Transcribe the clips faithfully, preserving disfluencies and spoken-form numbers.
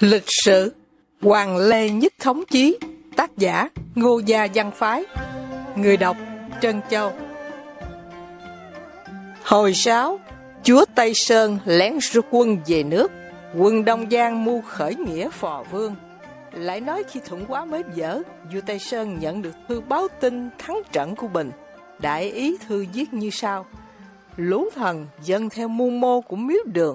Lịch sử Hoàng Lê Nhất Thống Chí. Tác giả Ngô Gia Văn Phái. Người đọc Trân Châu. Hồi sáu, chúa Tây Sơn lén rút quân về nước. Quân Đông Giang mưu khởi nghĩa phò vương. Lại nói khi Thuận Hóa mới dở, vua Tây Sơn nhận được thư báo tin thắng trận của Bình. Đại ý thư viết như sau: lũ thần dâng theo mưu mô của Miếu Đường,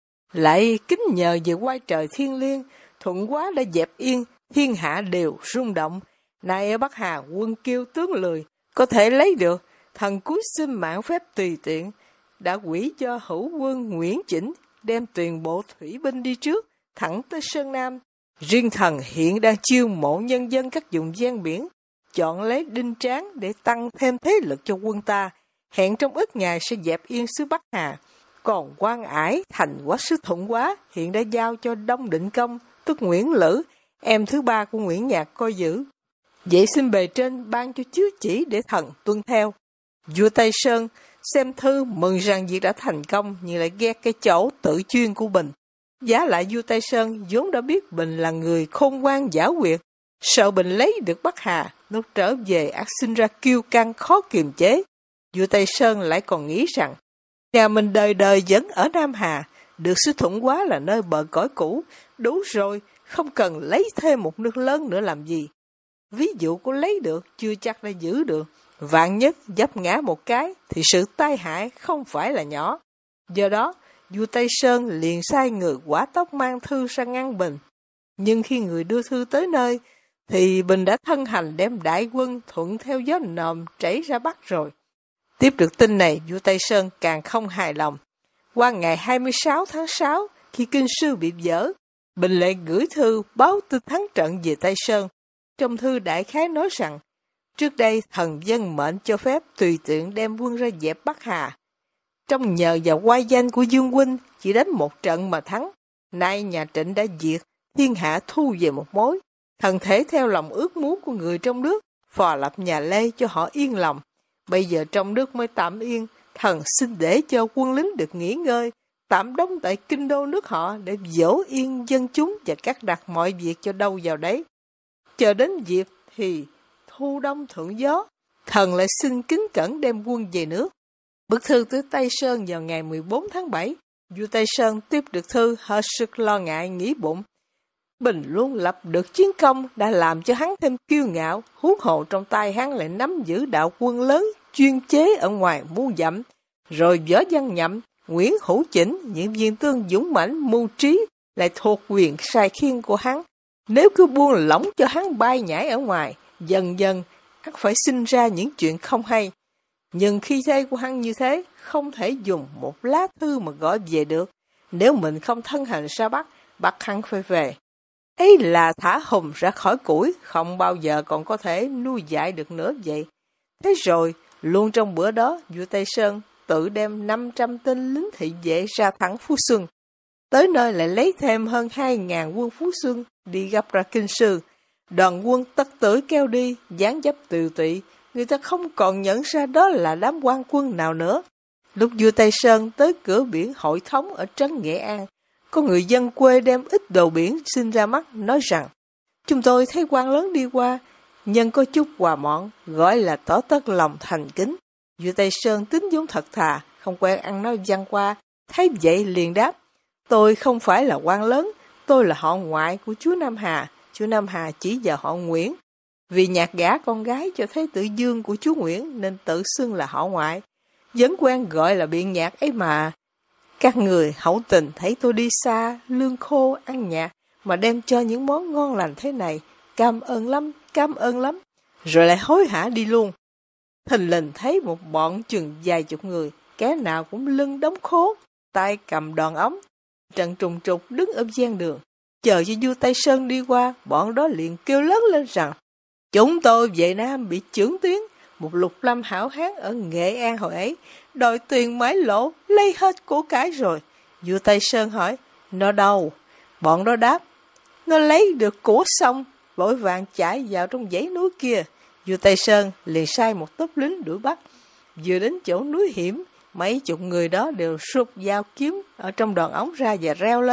lại kính nhờ về quay trời thiên liêng. Thuận Hóa đã dẹp yên, thiên hạ đều rung động. Nay ở Bắc Hà quân kiêu tướng lười, có thể lấy được. Thần cúi xin mạng phép tùy tiện, đã quỷ cho hữu quân Nguyễn Chỉnh đem toàn bộ thủy binh đi trước, thẳng tới Sơn Nam. Riêng thần hiện đang chiêu mộ nhân dân các vùng ven biển, chọn lấy Đinh Tráng để tăng thêm thế lực cho quân ta. Hẹn trong ít ngày sẽ dẹp yên xứ Bắc Hà. Còn Quan Ải thành quá sứ Thuận Hóa hiện đã giao cho Đông Định Công, tức Nguyễn Lữ, em thứ ba của Nguyễn Nhạc coi giữ. Vậy xin bề trên ban cho chiếu chỉ để thần tuân theo. Vua Tây Sơn xem thư mừng rằng việc đã thành công, nhưng lại ghét cái chỗ tự chuyên của Bình. Giá lại vua Tây Sơn vốn đã biết Bình là người khôn ngoan giả quyệt, sợ Bình lấy được Bắc Hà, lúc trở về ắt sinh ra kiêu căng khó kiềm chế. Vua Tây Sơn lại còn nghĩ rằng nhà mình đời đời vẫn ở Nam Hà, được sứ Thuận Hóa là nơi bờ cõi cũ, đủ rồi, không cần lấy thêm một nước lớn nữa làm gì. Ví dụ có lấy được, chưa chắc đã giữ được. Vạn nhất dấp ngã một cái, thì sự tai hại không phải là nhỏ. Do đó, vua Tây Sơn liền sai người Hỏa Tốc mang thư sang ngăn Bình. Nhưng khi người đưa thư tới nơi, thì Bình đã thân hành đem đại quân thuận theo gió nồm chảy ra Bắc rồi. Tiếp được tin này, vua Tây Sơn càng không hài lòng. Qua ngày hai mươi sáu tháng sáu, khi kinh sư bị vỡ, Bình lại gửi thư báo tin thắng trận về Tây Sơn. Trong thư đại khái nói rằng, trước đây thần dân mệnh cho phép tùy tiện đem quân ra dẹp Bắc Hà. Trong nhờ vào oai danh của Dương huynh, chỉ đánh một trận mà thắng. Nay nhà Trịnh đã diệt, thiên hạ thu về một mối. Thần thể theo lòng ước muốn của người trong nước, phò lập nhà Lê cho họ yên lòng. Bây giờ trong nước mới tạm yên, thần xin để cho quân lính được nghỉ ngơi, tạm đóng tại kinh đô nước họ để dỗ yên dân chúng và cắt đặt mọi việc cho đâu vào đấy. Chờ đến dịp thì thu đông thuận gió, thần lại xin kính cẩn đem quân về nước. Bức thư tới Tây Sơn vào ngày mười bốn tháng bảy, vua Tây Sơn tiếp được thư hết sức lo ngại nghĩ bụng. Bình luôn lập được chiến công đã làm cho hắn thêm kiêu ngạo, huống hồ trong tay hắn lại nắm giữ đạo quân lớn chuyên chế ở ngoài muôn dặm. Rồi Võ Văn Nhậm, Nguyễn Hữu Chỉnh, những viên tướng dũng mãnh mưu trí lại thuộc quyền sai khiên của hắn. Nếu cứ buông lỏng cho hắn bay nhảy ở ngoài, dần dần hắn phải sinh ra những chuyện không hay. Nhưng khi thế của hắn như thế, không thể dùng một lá thư mà gọi về được. Nếu mình không thân hành ra Bắc, bắt hắn phải về. Ấy là thả hùng ra khỏi củi, không bao giờ còn có thể nuôi dạy được nữa vậy. Thế rồi, luôn trong bữa đó, vua Tây Sơn tự đem năm trăm tên lính thị vệ ra thẳng Phú Xuân. Tới nơi lại lấy thêm hơn hai ngàn quân Phú Xuân đi gấp ra kinh sư. Đoàn quân tất tử kêu đi, dáng dấp tiều tụy, người ta không còn nhận ra đó là đám quan quân nào nữa. Lúc vua Tây Sơn tới cửa biển Hội Thống ở trấn Nghệ An, có người dân quê đem ít đồ biển xin ra mắt, nói rằng chúng tôi thấy quan lớn đi qua, nhân có chút quà mọn, gọi là tỏ tất lòng thành kính. Vua Tây Sơn tính vốn thật thà, không quen ăn nói văn qua, thấy vậy liền đáp: tôi không phải là quan lớn, tôi là họ ngoại của chúa Nam Hà. Chúa Nam Hà chỉ vào họ Nguyễn. Vì nhạc gả con gái cho Thế Tử Dương của chúa Nguyễn nên tự xưng là họ ngoại. Vẫn quen gọi là biện nhạc ấy mà. Các người hậu tình thấy tôi đi xa, lương khô, ăn nhạt, mà đem cho những món ngon lành thế này. Cảm ơn lắm, cảm ơn lắm. Rồi lại hối hả đi luôn. Thình lình thấy một bọn chừng vài chục người, kẻ nào cũng lưng đóng khố, tay cầm đòn ống, trận trùng trục đứng ở gian đường. Chờ cho vua Tây Sơn đi qua, bọn đó liền kêu lớn lên rằng chúng tôi về Nam bị chưởng tuyến, một lục lâm hảo hán ở Nghệ An hồi ấy, đòi tiền mái lộ, lấy hết của cải rồi. Vua Tây Sơn hỏi, nó đâu? Bọn đó đáp, nó lấy được của xong, vội vàng chạy vào trong dãy núi kia. Vua Tây Sơn liền sai một tốp lính đuổi bắt. Vừa đến chỗ núi hiểm, mấy chục người đó đều rút dao kiếm ở trong đòn ống ra và reo lên.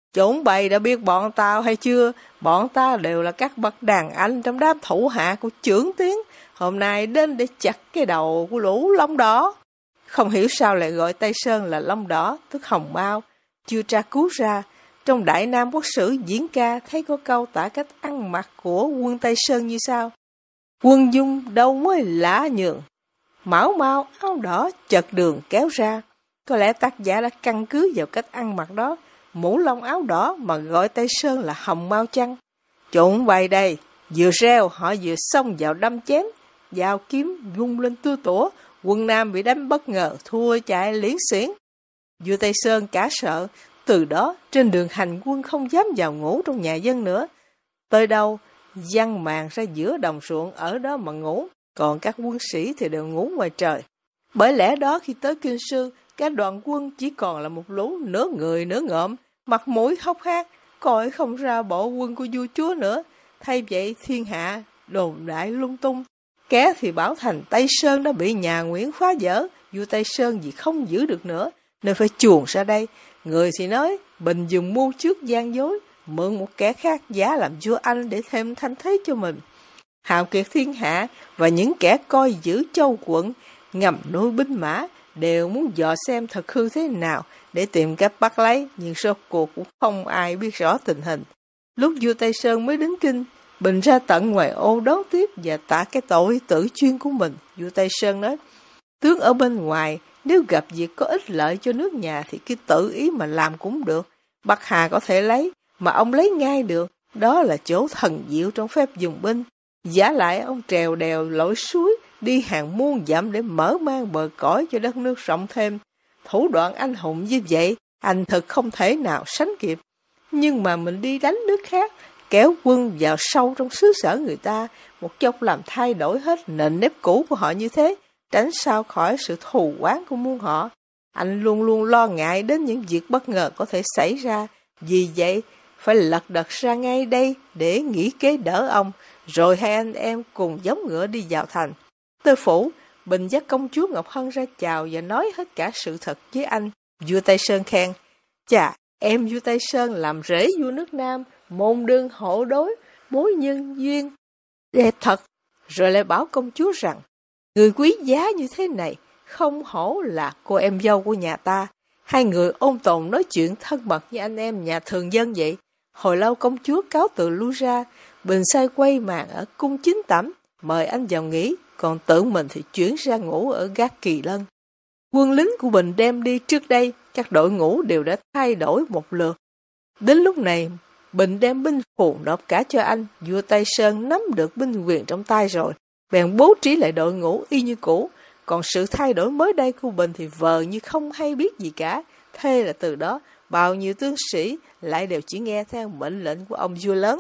Chúng bày đã biết bọn tao hay chưa? Bọn ta đều là các bậc đàn anh trong đám thủ hạ của trưởng Tiến. Hôm nay đến để chặt cái đầu của lũ lông đỏ. Không hiểu sao lại gọi Tây Sơn là lông đỏ, tức hồng mao. Chưa tra cứu ra, trong Đại Nam Quốc sử diễn ca thấy có câu tả cách ăn mặc của quân Tây Sơn như sau. Quân dung đâu mới lạ nhường, mão mau áo đỏ chật đường kéo ra. Có lẽ tác giả đã căn cứ vào cách ăn mặc đó, mũ lông áo đỏ mà gọi Tây Sơn là hồng mao chăng? Trộn bày đây, vừa reo họ vừa xông vào đâm chém, dao kiếm vung lên tua tủa, quân Nam bị đánh bất ngờ thua chạy liễn xiển. Vua Tây Sơn cả sợ, từ đó trên đường hành quân không dám vào ngủ trong nhà dân nữa. Tới đâu giăng màn ra giữa đồng ruộng ở đó mà ngủ, còn các quân sĩ thì đều ngủ ngoài trời. Bởi lẽ đó khi tới Kinh Sư, các đoàn quân chỉ còn là một lũ nửa người nửa ngợm, mặt mũi hốc hác, coi không ra bộ quân của vua chúa nữa. Thay vậy thiên hạ đồn đại lung tung, kẻ thì bảo thành Tây Sơn đã bị nhà Nguyễn phá vỡ, vua Tây Sơn vì không giữ được nữa nên phải chuồn ra đây. Người thì nói Bình dùng mưu trước gian dối, mượn một kẻ khác giá làm vua Anh để thêm thanh thế cho mình. Hào kiệt thiên hạ và những kẻ coi giữ châu quận ngầm nuôi binh mã đều muốn dò xem thật hư thế nào để tìm cách bắt lấy, nhưng rốt cuộc cũng không ai biết rõ tình hình. Lúc vua Tây Sơn mới đến kinh, Bình ra tận ngoài ô đón tiếp và tả cái tội tử chuyên của mình. Vua Tây Sơn nói, tướng ở bên ngoài, nếu gặp việc có ích lợi cho nước nhà thì cứ tự ý mà làm cũng được. Bắc Hà có thể lấy, mà ông lấy ngay được. Đó là chỗ thần diệu trong phép dùng binh. Giả lại ông trèo đèo lội suối, đi hàng muôn dặm để mở mang bờ cõi cho đất nước rộng thêm. Thủ đoạn anh hùng như vậy, anh thật không thể nào sánh kịp. Nhưng mà mình đi đánh nước khác, kéo quân vào sâu trong xứ sở người ta, một chốc làm thay đổi hết nền nếp cũ của họ như thế, tránh sao khỏi sự thù oán của muôn họ. Anh luôn luôn lo ngại đến những việc bất ngờ có thể xảy ra, vì vậy phải lật đật ra ngay đây để nghĩ kế đỡ ông, rồi hai anh em cùng giống ngựa đi vào thành. Tới phủ, Bình dắt công chúa Ngọc Hân ra chào và nói hết cả sự thật với anh. Vua Tây Sơn khen, chà, em vua Tây Sơn làm rễ vua nước Nam, môn đương hộ đối, mối nhân duyên đẹp thật. Rồi lại bảo công chúa rằng, người quý giá như thế này, không hổ là cô em dâu của nhà ta. Hai người ôn tồn nói chuyện thân mật như anh em nhà thường dân vậy. Hồi lâu công chúa cáo từ lui ra, Bình sai quay màn ở cung chính tẩm, mời anh vào nghỉ, còn tự mình thì chuyển ra ngủ ở gác Kỳ Lân. Quân lính của Bình đem đi trước đây, các đội ngũ đều đã thay đổi một lượt. Đến lúc này, Bình đem binh phù nộp cả cho anh, vua Tây Sơn nắm được binh quyền trong tay rồi, bèn bố trí lại đội ngũ y như cũ. Còn sự thay đổi mới đây của Bình thì vờ như không hay biết gì cả. Thế là từ đó, bao nhiêu tướng sĩ lại đều chỉ nghe theo mệnh lệnh của ông vua lớn.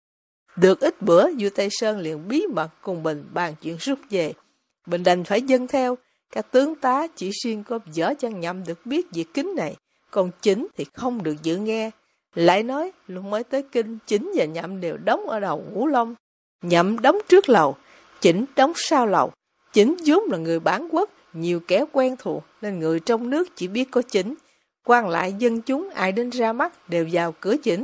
Được ít bữa, vua Tây Sơn liền bí mật cùng Bình bàn chuyện rút về. Bình đành phải dâng theo. Các tướng tá chỉ riêng có Võ Trang Nhậm được biết việc kính này, còn Chỉnh thì không được dự nghe. Lại nói, lúc mới tới kinh, Chỉnh và Nhậm đều đóng ở đầu Ngũ Long. Nhậm đóng trước lầu, Chỉnh đóng sau lầu. Chỉnh vốn là người bản quốc, nhiều kẻ quen thuộc, nên người trong nước chỉ biết có Chỉnh. Quan lại dân chúng ai đến ra mắt đều vào cửa Chỉnh.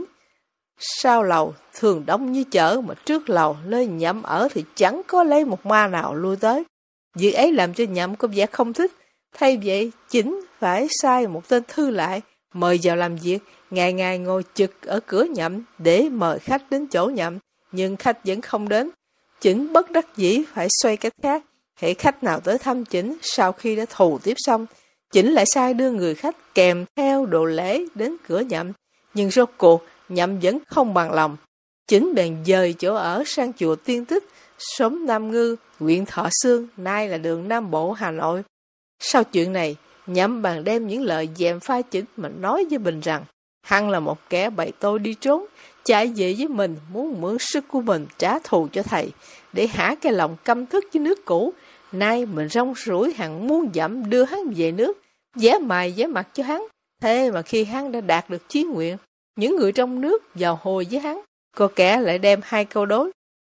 Sau lầu thường đông như chợ, mà trước lầu nơi Nhậm ở thì chẳng có lấy một ma nào lui tới. Việc ấy làm cho Nhậm có vẻ không thích. Thay vậy, Chỉnh phải sai một tên thư lại, mời vào làm việc, ngày ngày ngồi trực ở cửa Nhậm để mời khách đến chỗ Nhậm, nhưng khách vẫn không đến. Chỉnh bất đắc dĩ phải xoay cách khác. Hễ khách nào tới thăm Chỉnh sau khi đã thù tiếp xong, Chỉnh lại sai đưa người khách kèm theo đồ lễ đến cửa Nhậm, nhưng rốt cuộc Nhậm vẫn không bằng lòng. Chỉnh bèn dời chỗ ở sang chùa Tiên Tích, xóm Nam Ngư, huyện Thọ Xương, nay là đường Nam Bộ, Hà Nội. Sau chuyện này, Nhậm bàn đem những lời dèm pha Chỉnh mà nói với Bình rằng, hắn là một kẻ bày tôi đi trốn, chạy về với mình muốn mượn sức của mình trả thù cho thầy, để hả cái lòng căm thức với nước cũ. Nay mình rong ruổi hàng muôn dặm đưa hắn về nước, vẽ mày vẽ mặt cho hắn. Thế mà khi hắn đã đạt được chí nguyện, những người trong nước vào hồi với hắn, có kẻ lại đem hai câu đối: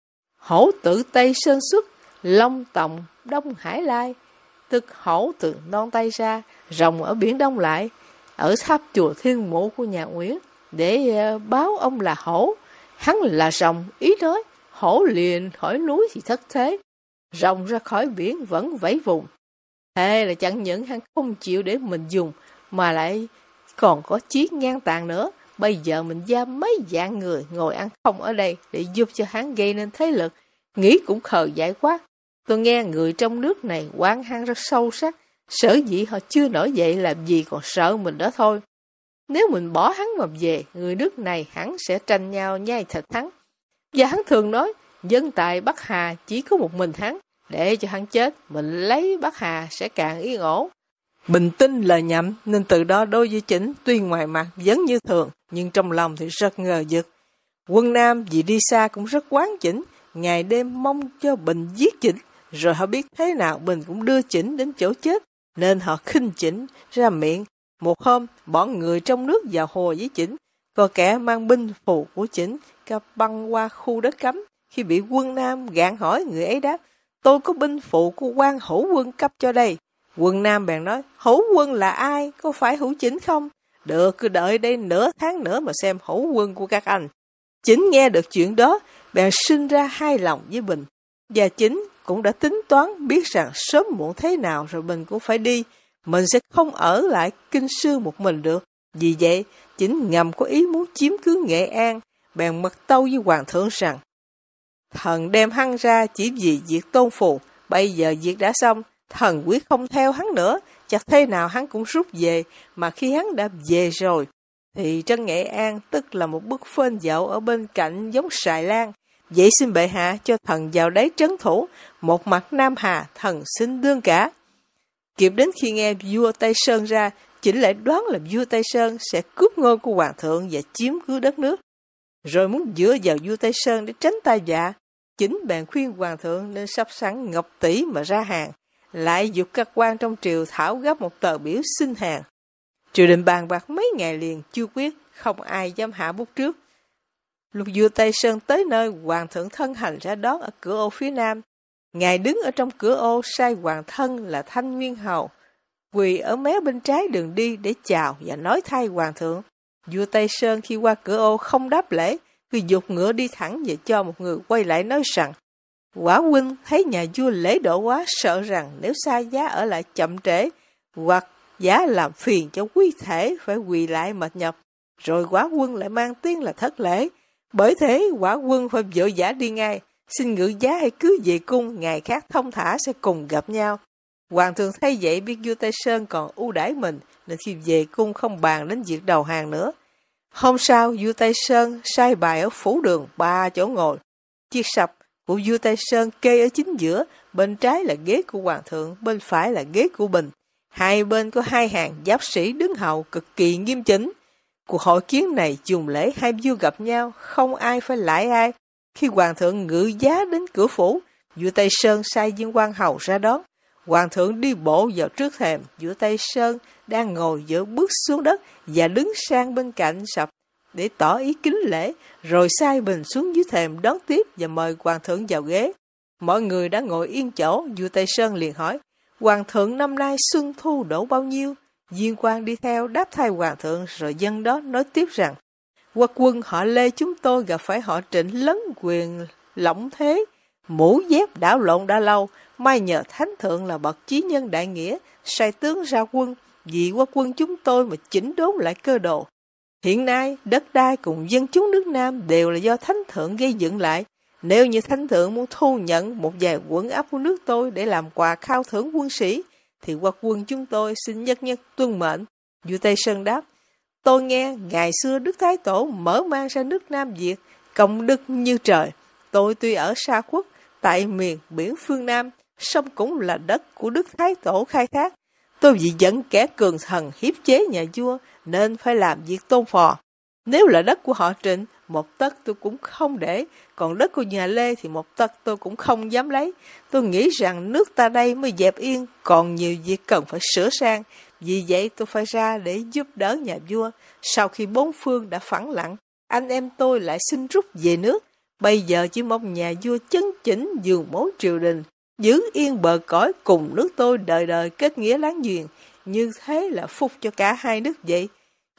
hổ tự Tây Sơn xuất, long tòng Đông Hải Lai. Tức hổ từ non Tây ra, rồng ở biển Đông lại. Ở tháp chùa Thiên Mụ của nhà Nguyễn, để uh, báo ông là hổ, hắn là rồng. Ý nói, hổ liền khỏi núi thì thất thế, rồng ra khỏi biển vẫn vẫy vùng. Thế là chẳng những hắn không chịu để mình dùng, mà lại còn có chí ngang tàn nữa. Bây giờ mình giam mấy vạn người ngồi ăn không ở đây để giúp cho hắn gây nên thế lực, nghĩ cũng khờ dại quá. Tôi nghe người trong nước này oán hắn rất sâu sắc, sở dĩ họ chưa nổi dậy làm gì còn sợ mình đó thôi. Nếu mình bỏ hắn mà về, người nước này hắn sẽ tranh nhau nhai thịt hắn. Và hắn thường nói, dân tại Bắc Hà chỉ có một mình hắn, để cho hắn chết, mình lấy Bắc Hà sẽ càng yên ổn. Bình tin lời nhậm, nên từ đó đối với Chỉnh, tuy ngoài mặt vẫn như thường, nhưng trong lòng thì rất ngờ vực. Quân Nam vì đi xa cũng rất quán Chỉnh, ngày đêm mong cho Bình giết Chỉnh, rồi họ biết thế nào Bình cũng đưa Chỉnh đến chỗ chết, nên họ khinh Chỉnh ra miệng. Một hôm, bọn người trong nước vào hồ với Chỉnh, có kẻ mang binh phù của Chỉnh, cặp băng qua khu đất cấm. Khi bị quân Nam gạn hỏi, người ấy đáp, tôi có binh phụ của quan hữu quân cấp cho đây. Quân Nam bèn nói, hữu quân là ai, có phải hữu Chỉnh không? Được, cứ đợi đây nửa tháng nữa mà xem hữu quân của các anh. Chỉnh nghe được chuyện đó, bèn sinh ra hai lòng với Bình. Và Chỉnh cũng đã tính toán biết rằng sớm muộn thế nào rồi Bình cũng phải đi, mình sẽ không ở lại Kinh Sư một mình được. Vì vậy, Chỉnh ngầm có ý muốn chiếm cứ Nghệ An, bèn mật tâu với hoàng thượng rằng, thần đem hắn ra chỉ vì việc Tôn Phù, bây giờ việc đã xong, thần quyết không theo hắn nữa, chắc thế nào hắn cũng rút về, mà khi hắn đã về rồi, thì trấn Nghệ An tức là một bức phên dậu ở bên cạnh giống Sài Lan. Vậy xin bệ hạ cho thần vào đấy trấn thủ, một mặt Nam Hà, thần xin đương cả. Kịp đến khi nghe vua Tây Sơn ra, Chỉnh lại đoán là vua Tây Sơn sẽ cướp ngôi của hoàng thượng và chiếm cứ đất nước, rồi muốn dựa vào vua Tây Sơn để tránh tai vạ. Chỉnh bèn khuyên hoàng thượng nên sắp sẵn ngọc tỷ mà ra hàng, lại giục các quan trong triều thảo gấp một tờ biểu xin hàng. Triều đình bàn bạc mấy ngày liền chưa quyết, không ai dám hạ bút trước. Lúc vua Tây Sơn tới nơi, hoàng thượng thân hành ra đón ở cửa ô phía nam. Ngài đứng ở trong cửa ô, sai hoàng thân là Thanh Nguyên Hầu quỳ ở mé bên trái đường đi để chào và nói thay hoàng thượng. Vua Tây Sơn khi qua cửa ô không đáp lễ, cứ giục ngựa đi thẳng và cho một người quay lại nói rằng, quả huynh thấy nhà vua lễ độ quá, sợ rằng nếu sai giá ở lại chậm trễ, hoặc giá làm phiền cho quý thể phải quỳ lại mệt nhọc, rồi quả quân lại mang tiếng là thất lễ. Bởi thế quả quân phải vội vã đi ngay, xin ngự giá hãy cứ về cung, ngày khác thông thả sẽ cùng gặp nhau. Hoàng thượng thấy vậy biết vua Tây Sơn còn ưu đãi mình, nên khi về cung không bàn đến việc đầu hàng nữa. Hôm sau, vua Tây Sơn sai bài ở phủ đường ba chỗ ngồi. Chiếc sập của vua Tây Sơn kê ở chính giữa, bên trái là ghế của hoàng thượng, bên phải là ghế của Bình. Hai bên có hai hàng giáp sĩ đứng hầu cực kỳ nghiêm chỉnh. Cuộc hội kiến này dùng lễ hai vua gặp nhau, không ai phải lãi ai. Khi hoàng thượng ngự giá đến cửa phủ, vua Tây Sơn sai viên quan hầu ra đón. Hoàng thượng đi bộ vào trước thềm, vua Tây Sơn đang ngồi giữa bước xuống đất và đứng sang bên cạnh sập để tỏ ý kính lễ, rồi sai Bình xuống dưới thềm đón tiếp và mời hoàng thượng vào ghế. Mọi người đã ngồi yên chỗ, vua Tây Sơn liền hỏi, hoàng thượng năm nay xuân thu đổ bao nhiêu? Viên quan đi theo đáp thay hoàng thượng, rồi dân đó nói tiếp rằng, quốc quân họ Lê chúng tôi gặp phải họ Trịnh lấn quyền lộng thế, mũ dép đảo lộn đã lâu, may nhờ thánh thượng là bậc chí nhân đại nghĩa, sai tướng ra quân, vì quốc quân chúng tôi mà chỉnh đốn lại cơ đồ. Hiện nay, đất đai cùng dân chúng nước Nam đều là do thánh thượng gây dựng lại. Nếu như thánh thượng muốn thu nhận một vài quận ấp của nước tôi để làm quà khao thưởng quân sĩ, thì quốc quân chúng tôi xin nhất nhất tuân mệnh. Vua Tây Sơn đáp, tôi nghe ngày xưa Đức Thái Tổ mở mang ra nước Nam Việt, công đức như trời. Tôi tuy ở xa quốc, tại miền biển phương Nam, sông cũng là đất của Đức Thái Tổ khai thác. Tôi vì dẫn kẻ cường thần hiếp chế nhà vua, nên phải làm việc tôn phò. Nếu là đất của họ Trịnh, một tấc tôi cũng không để, còn đất của nhà Lê thì một tấc tôi cũng không dám lấy. Tôi nghĩ rằng nước ta đây mới dẹp yên, còn nhiều việc cần phải sửa sang. Vì vậy tôi phải ra để giúp đỡ nhà vua. Sau khi bốn phương đã phẳng lặng, anh em tôi lại xin rút về nước. Bây giờ chỉ mong nhà vua chấn chỉnh giường mối triều đình, giữ yên bờ cõi cùng nước tôi đời đời kết nghĩa láng giềng. Như thế là phúc cho cả hai nước vậy.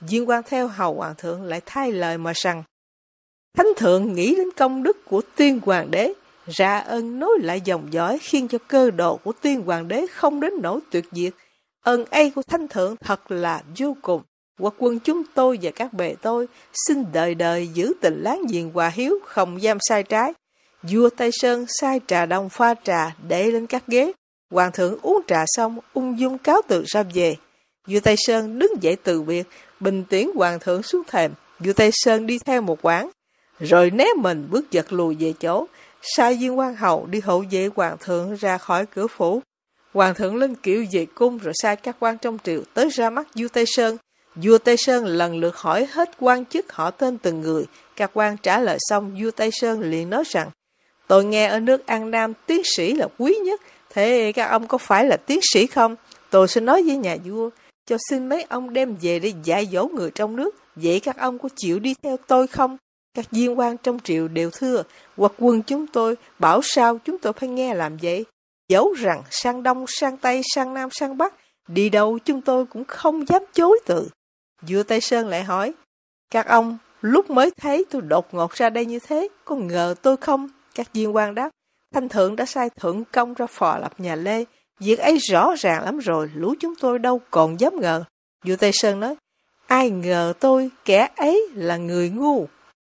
viên quan theo hầu hoàng thượng lại thay lời mà rằng: Thánh thượng nghĩ đến công đức của tiên hoàng đế, ra ơn nối lại dòng dõi, khiến cho cơ đồ của tiên hoàng đế không đến nỗi tuyệt diệt. Ơn ấy của thánh thượng thật là vô cùng. Quốc quân chúng tôi và các bề tôi xin đời đời giữ tình láng giềng hòa hiếu, không dám sai trái. Vua Tây Sơn sai trà đông pha trà để lên các ghế. Hoàng thượng uống trà xong, ung dung cáo từ ra về. Vua Tây Sơn đứng dậy từ biệt, bình tiễn hoàng thượng xuống thềm. Vua Tây Sơn đi theo một quãng, rồi né mình bước giật lùi về chỗ, sai viên quan hầu đi hộ vệ hoàng thượng ra khỏi cửa phủ. Hoàng thượng lên kiệu về cung, rồi sai các quan trong triều tới ra mắt vua Tây Sơn. Vua Tây Sơn lần lượt hỏi hết quan chức họ tên từng người. Các quan trả lời xong, vua Tây Sơn liền nói rằng: Tôi nghe ở nước An Nam tiến sĩ là quý nhất, thế các ông có phải là tiến sĩ không? Tôi sẽ nói với nhà vua, cho xin mấy ông đem về để dạy dỗ người trong nước. Vậy các ông có chịu đi theo tôi không? Các viên quan trong triều đều thưa: Quốc quân chúng tôi bảo sao chúng tôi phải nghe làm vậy. Dẫu rằng sang Đông, sang Tây, sang Nam, sang Bắc, đi đâu chúng tôi cũng không dám chối từ. Vua Tây Sơn lại hỏi: Các ông lúc mới thấy tôi đột ngột ra đây như thế, có ngờ tôi không? Các viên quan đáp: Thanh thượng đã sai thượng công ra phò lập nhà Lê, việc ấy rõ ràng lắm rồi, lũ chúng tôi đâu còn dám ngờ. Vua Tây Sơn nói: Ai ngờ tôi, kẻ ấy là người ngu.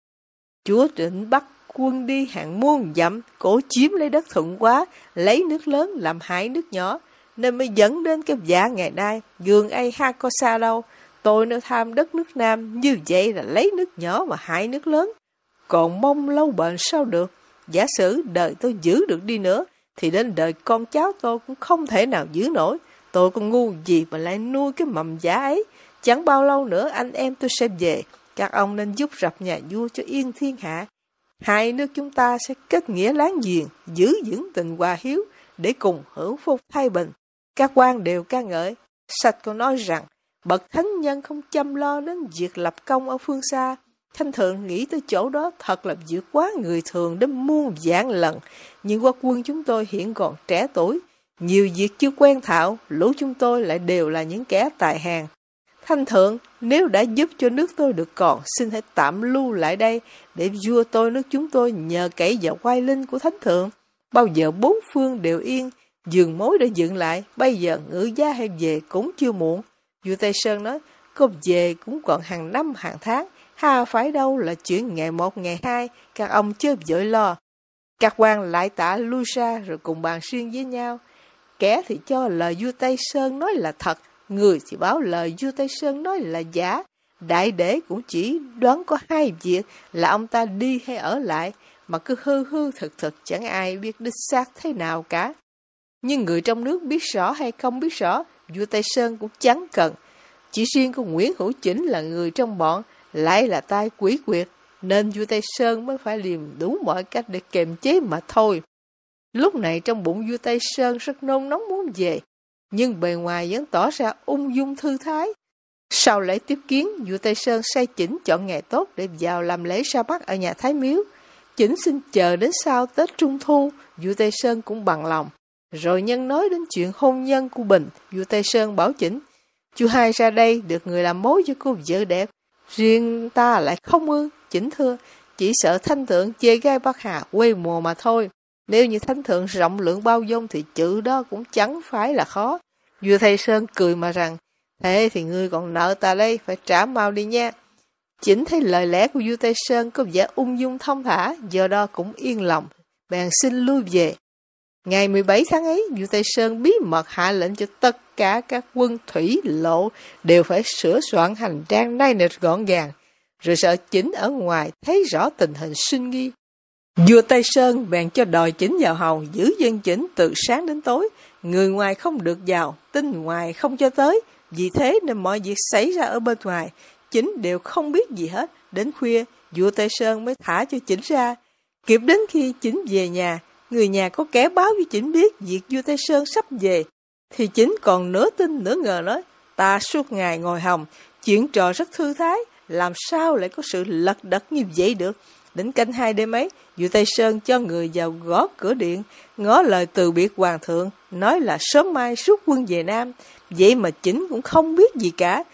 Chúa định bắt quân đi hàng muôn dặm, cố chiếm lấy đất Thuận Hóa, lấy nước lớn làm hại nước nhỏ, nên mới dẫn đến cái dạ ngày nay. Gương ấy ha có xa đâu. Tôi nếu tham đất nước Nam, như vậy là lấy nước nhỏ mà hại nước lớn, còn mong lâu bền sao được. Giả sử đời tôi giữ được đi nữa, thì đến đời con cháu tôi cũng không thể nào giữ nổi. Tôi có ngu gì mà lại nuôi cái mầm giả ấy. Chẳng bao lâu nữa anh em tôi sẽ về. Các ông nên giúp rập nhà vua cho yên thiên hạ. Hai nước chúng ta sẽ kết nghĩa láng giềng, giữ vững tình hòa hiếu, để cùng hưởng phúc thái bình. Các quan đều ca ngợi. Sách còn nói rằng, bậc thánh nhân không chăm lo đến việc lập công ở phương xa. Thanh thượng nghĩ tới chỗ đó thật là vượt quá người thường đến muôn vạn lần. Nhưng quốc quân chúng tôi hiện còn trẻ tuổi, nhiều việc chưa quen thạo, lũ chúng tôi lại đều là những kẻ tài hàng. Thanh thượng, nếu đã giúp cho nước tôi được còn, xin hãy tạm lưu lại đây, để vua tôi nước chúng tôi nhờ cậy vào oai linh của thánh thượng. Bao giờ bốn phương đều yên, giường mối đã dựng lại, bây giờ ngự giá hay về cũng chưa muộn. Vua Tây Sơn nói, có về cũng còn hàng năm hàng tháng, ha phải đâu là chuyện ngày một ngày hai, các ông chớ vội lo. Các quan lại tạ lui ra rồi cùng bàn riêng với nhau. Kẻ thì cho lời vua Tây Sơn nói là thật, người thì báo lời vua Tây Sơn nói là giả. Đại đế cũng chỉ đoán có hai việc là ông ta đi hay ở lại, mà cứ hư hư thực thực chẳng ai biết đích xác thế nào cả. Nhưng người trong nước biết rõ hay không biết rõ, vua Tây Sơn cũng chẳng cần. Chỉ riêng của Nguyễn Hữu Chỉnh là người trong bọn, lại là tai quỷ quyệt, nên vua Tây Sơn mới phải liềm đủ mọi cách để kiềm chế mà thôi. Lúc này trong bụng vua Tây Sơn rất nôn nóng muốn về, nhưng bề ngoài vẫn tỏ ra ung dung thư thái. Sau lễ tiếp kiến, vua Tây Sơn sai Chỉnh chọn ngày tốt để vào làm lễ ra mắt ở nhà Thái Miếu. Chỉnh xin chờ đến sau Tết Trung Thu, vua Tây Sơn cũng bằng lòng. Rồi nhân nói đến chuyện hôn nhân của Bình, vua Tây Sơn bảo Chỉnh, chú hai ra đây được người làm mối cho cô vợ đẹp, riêng ta lại không ưng. Chỉnh thưa, chỉ sợ Thánh thượng chê gai Bắc Hà quê mùa mà thôi. Nếu như Thánh thượng rộng lượng bao dung thì chữ đó cũng chẳng phải là khó. Vua Tây Sơn cười mà rằng, thế thì ngươi còn nợ ta đây, phải trả mau đi nha. Chỉnh thấy lời lẽ của vua Tây Sơn có vẻ ung dung thông thả, do đó cũng yên lòng, bèn xin lui về. Ngày mười bảy tháng ấy, vua Tây Sơn bí mật hạ lệnh cho tất cả các quân thủy lộ đều phải sửa soạn hành trang nay nịt gọn gàng, rồi sợ Chỉnh ở ngoài thấy rõ tình hình sinh nghi. Vua Tây Sơn bèn cho đòi Chỉnh vào hầu, giữ dân Chỉnh từ sáng đến tối, người ngoài không được vào, tin ngoài không cho tới. Vì thế nên mọi việc xảy ra ở bên ngoài, Chỉnh đều không biết gì hết. Đến khuya, vua Tây Sơn mới thả cho Chỉnh ra. Kịp đến khi Chỉnh về nhà, người nhà có kẻ báo với Chỉnh biết việc vua Tây Sơn sắp về, thì Chỉnh còn nửa tin nửa ngờ nói, ta suốt ngày ngồi hòng, chuyện trò rất thư thái, làm sao lại có sự lật đật như vậy được. Đến canh hai đêm ấy, vua Tây Sơn cho người vào gõ cửa điện, ngỏ lời từ biệt hoàng thượng, nói là sớm mai rút quân về Nam. Vậy mà Chỉnh cũng không biết gì cả.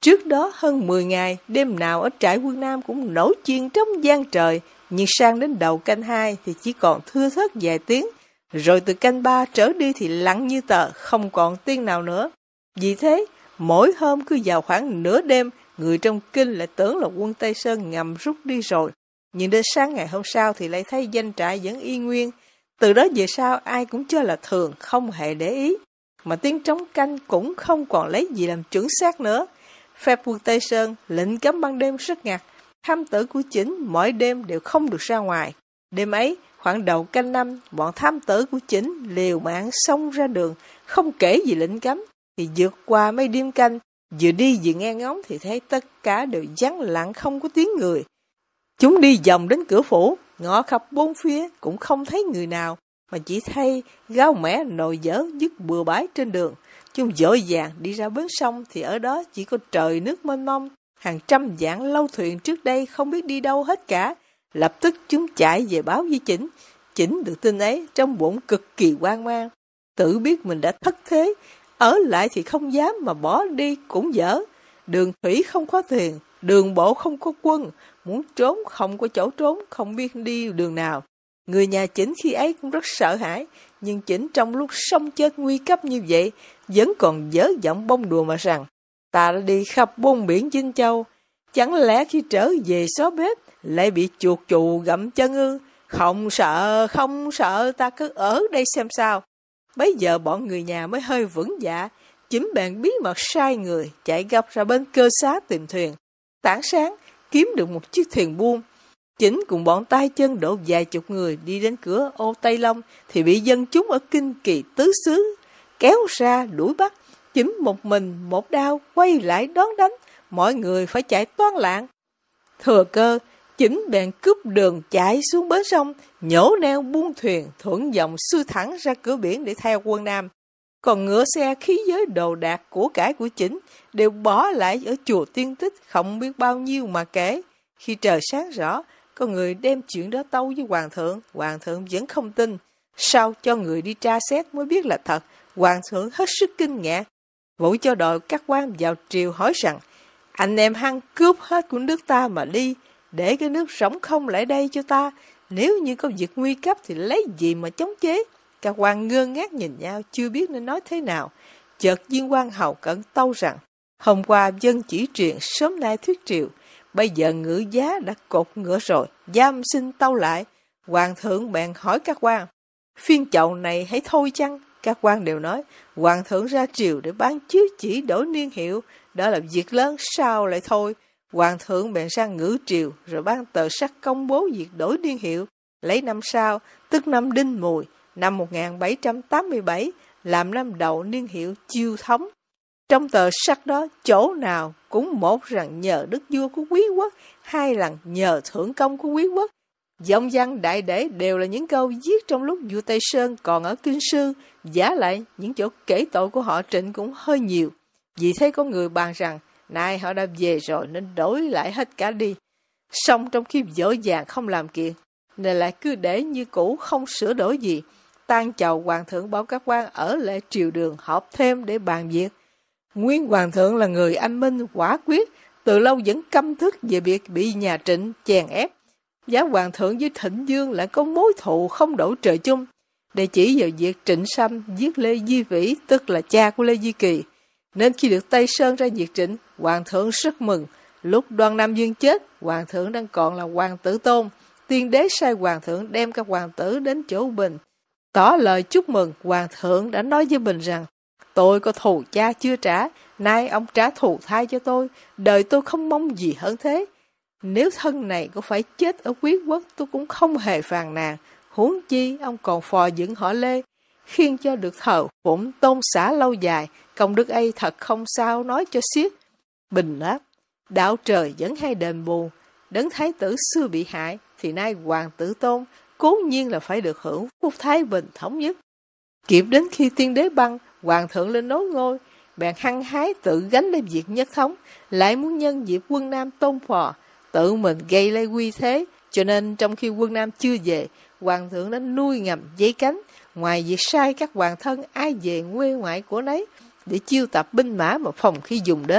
Trước đó hơn mười ngày, đêm nào ở trại quân Nam cũng nổi chiên trong gian trời, nhưng sang đến đầu canh hai thì chỉ còn thưa thớt vài tiếng, rồi từ canh ba trở đi thì lặng như tờ, không còn tiếng nào nữa. Vì thế, mỗi hôm cứ vào khoảng nửa đêm, người trong kinh lại tưởng là quân Tây Sơn ngầm rút đi rồi. Nhưng đến sáng ngày hôm sau thì lại thấy doanh trại vẫn y nguyên. Từ đó về sau ai cũng cho là thường, không hề để ý. Mà tiếng trống canh cũng không còn lấy gì làm chuẩn xác nữa. Phép quân Tây Sơn lệnh cấm ban đêm rất ngặt. Thám tử của Chỉnh mỗi đêm đều không được ra ngoài. Đêm ấy, khoảng đầu canh năm, bọn thám tử của Chỉnh liều mạng xông ra đường, không kể gì lệnh cấm. Thì vượt qua mấy đêm canh, vừa đi vừa nghe ngóng thì thấy tất cả đều vắng lặng không có tiếng người. Chúng đi vòng đến cửa phủ, ngõ khắp bốn phía cũng không thấy người nào, mà chỉ thấy gáo mẻ nồi dở dứt bừa bãi trên đường. Chúng vội vàng đi ra bến sông thì ở đó chỉ có trời nước mênh mông, hàng trăm vạn lâu thuyền trước đây không biết đi đâu hết cả. Lập tức chúng chạy về báo với Chỉnh. Chỉnh được tin ấy trong bụng cực kỳ hoang mang, tự biết mình đã thất thế, ở lại thì không dám mà bỏ đi cũng dở. Đường thủy không có thuyền, đường bộ không có quân, muốn trốn không có chỗ trốn, không biết đi đường nào. Người nhà Chỉnh khi ấy cũng rất sợ hãi, nhưng Chỉnh trong lúc sống chết nguy cấp như vậy, vẫn còn dở giọng bông đùa mà rằng, ta đã đi khắp bốn biển Vinh Châu, chẳng lẽ khi trở về xó bếp lại bị chuột chù gặm chân ư? Không sợ, không sợ, ta cứ ở đây xem sao. Bấy giờ bọn người nhà mới hơi vững dạ, Chỉnh bèn bí mật sai người chạy gấp ra bên cơ xá tìm thuyền. Tảng sáng kiếm được một chiếc thuyền buôn. Chỉnh cùng bọn tay chân đổ vài chục người đi đến cửa ô Tây Long thì bị dân chúng ở Kinh Kỳ tứ xứ kéo ra đuổi bắt. Chỉnh một mình một đao quay lại đón đánh, mọi người phải chạy toán loạn. Thừa cơ, Chỉnh bèn cướp đường chạy xuống bến sông, nhổ neo buông thuyền thuận dòng xuôi thẳng ra cửa biển để theo quân Nam. Còn ngựa xe khí giới đồ đạc của cải của Chỉnh đều bỏ lại ở chùa Tiên Tích không biết bao nhiêu mà kể. Khi trời sáng rõ, có người đem chuyện đó tâu với Hoàng thượng, Hoàng thượng vẫn không tin. Sau cho người đi tra xét mới biết là thật, Hoàng thượng hết sức kinh ngạc. Vội cho đội các quan vào triều hỏi rằng, anh em hắn cướp hết của nước ta mà đi, để cái nước rỗng không lại đây cho ta, nếu như có việc nguy cấp thì lấy gì mà chống chế. Các quan ngơ ngác nhìn nhau chưa biết nên nói thế nào. Chợt viên quan hầu cận tâu rằng, hôm qua dân chỉ truyền sớm nay thuyết triều, bây giờ ngự giá đã cột ngựa rồi, giam xin tâu lại. Hoàng thượng bèn hỏi các quan, phiên chậu này hãy thôi chăng? Các quan đều nói, Hoàng thượng ra triều để ban chiếu chỉ đổi niên hiệu, đó là việc lớn, sao lại thôi? Hoàng thượng bèn sang ngự triều, rồi ban tờ sắc công bố việc đổi niên hiệu, lấy năm sau, tức năm Đinh Mùi, năm một nghìn bảy trăm tám mươi bảy, làm năm đầu niên hiệu Chiêu Thống. Trong tờ sắc đó, chỗ nào cũng một rằng nhờ đức vua của quý quốc, hai lần nhờ thưởng công của quý quốc. Dòng văn đại để đều là những câu viết trong lúc vua Tây Sơn còn ở Kinh Sư, giả lại những chỗ kể tội của họ Trịnh cũng hơi nhiều. Vì thế có người bàn rằng, nay họ đã về rồi nên đổi lại hết cả đi. Song trong khi dỗ dàng không làm kiện, nên lại cứ để như cũ không sửa đổi gì. Tan chầu Hoàng thượng bảo các quan ở lại triều đường họp thêm để bàn việc. Nguyên Hoàng thượng là người anh minh quả quyết, từ lâu vẫn căm thức về việc bị nhà Trịnh chèn ép. Giá Hoàng thượng với Thịnh Dương lại có mối thù không đổi trời chung, để chỉ vào việc Trịnh Sâm giết Lê Di Vĩ, tức là cha của Lê Di Kỳ. Nên khi được Tây Sơn ra diệt Trịnh, Hoàng thượng rất mừng. Lúc Đoan Nam Dương chết, Hoàng thượng đang còn là Hoàng tử Tôn. Tiên đế sai Hoàng thượng đem các hoàng tử đến chỗ Bình. Tỏ lời chúc mừng, Hoàng thượng đã nói với Bình rằng, tôi có thù cha chưa trả, nay ông trả thù thay cho tôi, đời tôi không mong gì hơn thế. Nếu thân này có phải chết ở quý quốc, tôi cũng không hề phàn nàn. Huống chi ông còn phò dựng họ Lê, khiến cho được thờ phụng tôn xã lâu dài, công đức ấy thật không sao nói cho xiết. Bình đáp, đạo trời vẫn hay đền bù, đấng thái tử xưa bị hại, thì nay Hoàng tử Tôn cố nhiên là phải được hưởng phúc thái bình thống nhất. Kịp đến khi tiên đế băng, Hoàng thượng lên nối ngôi, bèn hăng hái tự gánh lên việc nhất thống, lại muốn nhân dịp quân Nam tôn phò, tự mình gây lây quy thế. Cho nên trong khi quân Nam chưa về, Hoàng thượng đã nuôi ngầm giấy cánh, ngoài việc sai các hoàng thân ai về quê ngoại của nấy để chiêu tập binh mã mà phòng khi dùng đến.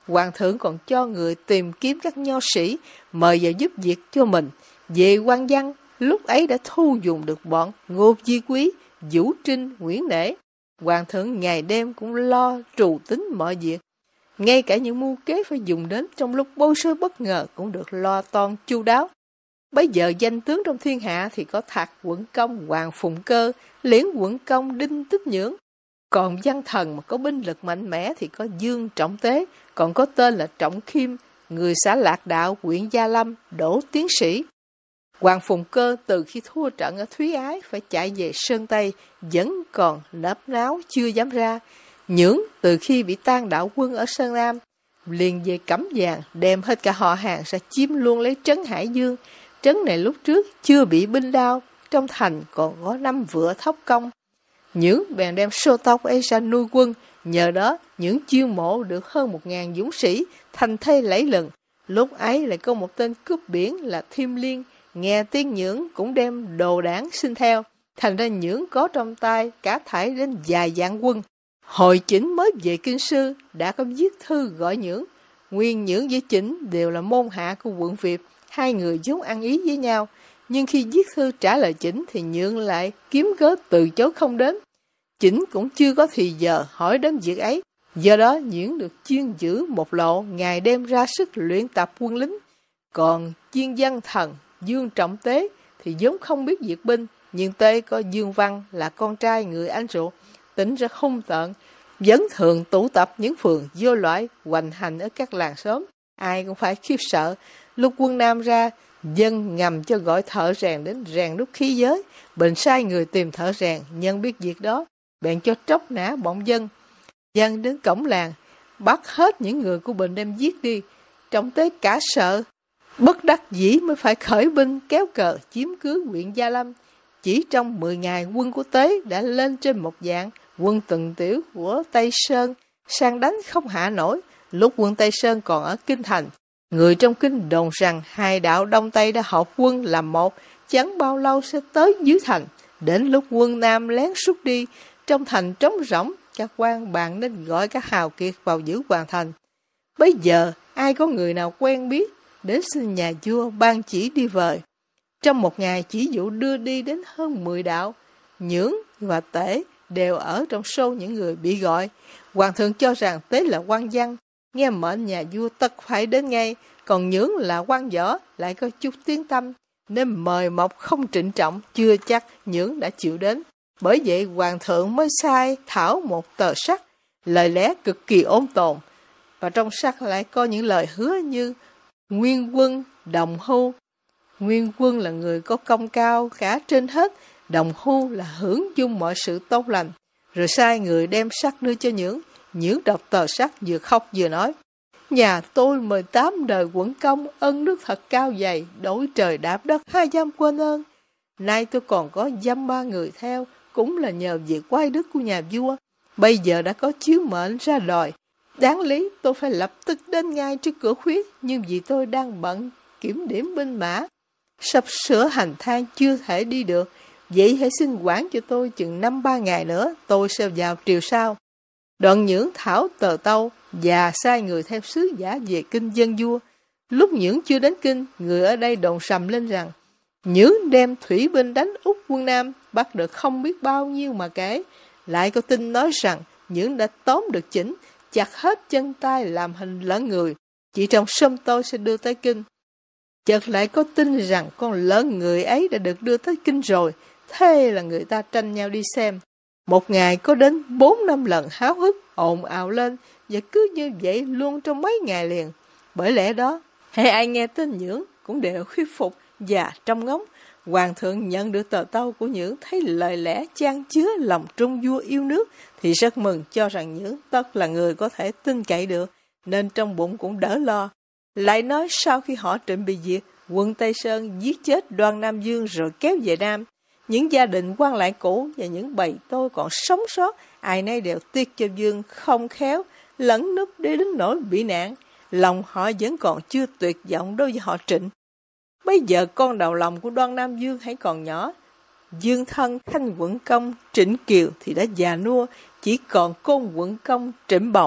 Hoàng thượng còn cho người tìm kiếm các nho sĩ, mời vào giúp việc cho mình. Về quan văn, lúc ấy đã thu dùng được bọn Ngô Di Quý, Vũ Trinh, Nguyễn Nể. Hoàng thượng ngày đêm cũng lo trù tính mọi việc. Ngay cả những mưu kế phải dùng đến trong lúc bối rối bất ngờ cũng được lo toan chu đáo. Bây giờ danh tướng trong thiên hạ thì có Thạc Quận Công Hoàng Phụng Cơ, Liễn Quận Công Đinh Tích Nhưỡng. Còn văn thần mà có binh lực mạnh mẽ thì có Dương Trọng Tế, còn có tên là Trọng Khiêm, người xã Lạc Đạo, huyện Gia Lâm, đỗ tiến sĩ. Hoàng Phụng Cơ từ khi thua trận ở Thúy Ái phải chạy về Sơn Tây, vẫn còn nấp náo chưa dám ra. Nhưỡng từ khi bị tan đạo quân ở Sơn Nam, liền về Cẩm Vàng đem hết cả họ hàng ra chiếm luôn lấy trấn Hải Dương. Trấn này lúc trước chưa bị binh đao, trong thành còn có năm vựa thóc công. Nhưỡng bèn đem số tộc ấy ra nuôi quân, nhờ đó Nhưỡng chiêu mộ được hơn một ngàn dũng sĩ, thành thây lẫy lừng. Lúc ấy lại có một tên cướp biển là Thiêm Liên, nghe tiếng Nhưỡng cũng đem đồ đảng xin theo. Thành ra Nhưỡng có trong tay cả thảy đến vài vạn quân. Hồi Chỉnh mới về Kinh Sư, đã có viết thư gọi Nhưỡng. Nguyên Nhưỡng với Chỉnh đều là môn hạ của quận Việt, hai người vốn ăn ý với nhau. Nhưng khi viết thư trả lời Chỉnh thì Nhưỡng lại kiếm cớ từ chối không đến. Chỉnh cũng chưa có thì giờ hỏi đến việc ấy. Do đó Nhưỡng được chuyên giữ một lộ, ngày đêm ra sức luyện tập quân lính. Còn chuyên văn thần Dương Trọng Tế thì vốn không biết việc binh, nhưng Tế có Dương Văn là con trai người anh ruột, tính ra hung tợn, vẫn thường tụ tập những phường vô loại hoành hành ở các làng xóm. Ai cũng phải khiếp sợ. Lúc quân Nam ra, dân ngầm cho gọi thợ rèn đến rèn đúc khí giới. Bình sai người tìm thợ rèn, nhân biết việc đó, bèn cho tróc nã bọn dân. Dân đến cổng làng, bắt hết những người của Bình đem giết đi. Trọng Tế cả sợ, bất đắc dĩ mới phải khởi binh kéo cờ chiếm cứ huyện Gia Lâm. Chỉ trong mười ngày, quân của Tế đã lên trên một vạn. Quân Từng Tiểu của Tây Sơn sang đánh không hạ nổi. Lúc quân Tây Sơn còn ở Kinh Thành, người trong kinh đồn rằng hai đạo Đông Tây đã hợp quân làm một, chẳng bao lâu sẽ tới dưới thành. Đến lúc quân Nam lén rút đi, trong thành trống rỗng, các quan bàn nên gọi các hào kiệt vào giữ hoàn thành. Bây giờ ai có người nào quen biết, đến xin nhà vua ban chỉ đi vời. Trong một ngày chỉ dụ đưa đi đến hơn mười đạo. Nhưỡng và Tế đều ở trong số những người bị gọi. Hoàng thượng cho rằng Tế là quan văn, nghe mệnh nhà vua tất phải đến ngay. Còn Nhưỡng là quan võ, lại có chút tiếng tâm, nên mời mọc không trịnh trọng, chưa chắc Nhưỡng đã chịu đến. Bởi vậy hoàng thượng mới sai thảo một tờ sắt, lời lẽ cực kỳ ôn tồn. Và trong sắt lại có những lời hứa như nguyên quân, đồng hưu. Nguyên quân là người có công cao cả trên hết, đồng hưu là hưởng chung mọi sự tốt lành. Rồi sai người đem sắt đưa cho Nhưỡng. Nhưỡng đọc tờ sắt vừa khóc vừa nói: Nhà tôi mười tám đời quận công, ân đức thật cao dày, đổi trời đạp đất, hai dám quên ơn. Nay tôi còn có dăm ba người theo, cũng là nhờ việc quay đức của nhà vua. Bây giờ đã có chiếu mệnh ra đòi, đáng lý tôi phải lập tức đến ngay trước cửa khuyết, nhưng vì tôi đang bận kiểm điểm binh mã, sắp sửa hành thang chưa thể đi được. Vậy hãy xin quản cho tôi chừng năm ba ngày nữa, tôi sẽ vào triều sau. Đoạn Nhưỡng thảo tờ tâu và sai người theo sứ giả về kinh dân vua. Lúc Nhưỡng chưa đến kinh, người ở đây đồn sầm lên rằng Nhưỡng đem thủy binh đánh Úc quân Nam, bắt được không biết bao nhiêu mà kể. Lại có tin nói rằng Nhưỡng đã tóm được Chỉnh, chặt hết chân tay làm hình lẫn người, chỉ trong sớm tôi sẽ đưa tới kinh. Chợt lại có tin rằng con lợn người ấy đã được đưa tới kinh rồi, thế là người ta tranh nhau đi xem. Một ngày có đến bốn năm lần háo hức, ồn ào lên, và cứ như vậy luôn trong mấy ngày liền. Bởi lẽ đó, hễ ai nghe tên Nhưỡng cũng đều khuyết phục và trong ngóng. Hoàng thượng nhận được tờ tâu của Nhưỡng, thấy lời lẽ chan chứa lòng trung vua yêu nước, thì rất mừng, cho rằng Nhưỡng tất là người có thể tin cậy được, nên trong bụng cũng đỡ lo. Lại nói sau khi họ Trịnh bị diệt, quân Tây Sơn giết chết Đoan Nam Dương rồi kéo về Nam. Những gia đình quan lại cũ và những bầy tôi còn sống sót, ai nấy đều tiếc cho Dương không khéo, lẫn núp để đến nỗi bị nạn. Lòng họ vẫn còn chưa tuyệt vọng đối với họ Trịnh. Bây giờ con đầu lòng của Đoan Nam Dương hãy còn nhỏ. Dương thân Thanh Quận Công Trịnh Kiều thì đã già nua, chỉ còn Côn Quận Công Trịnh Bồng.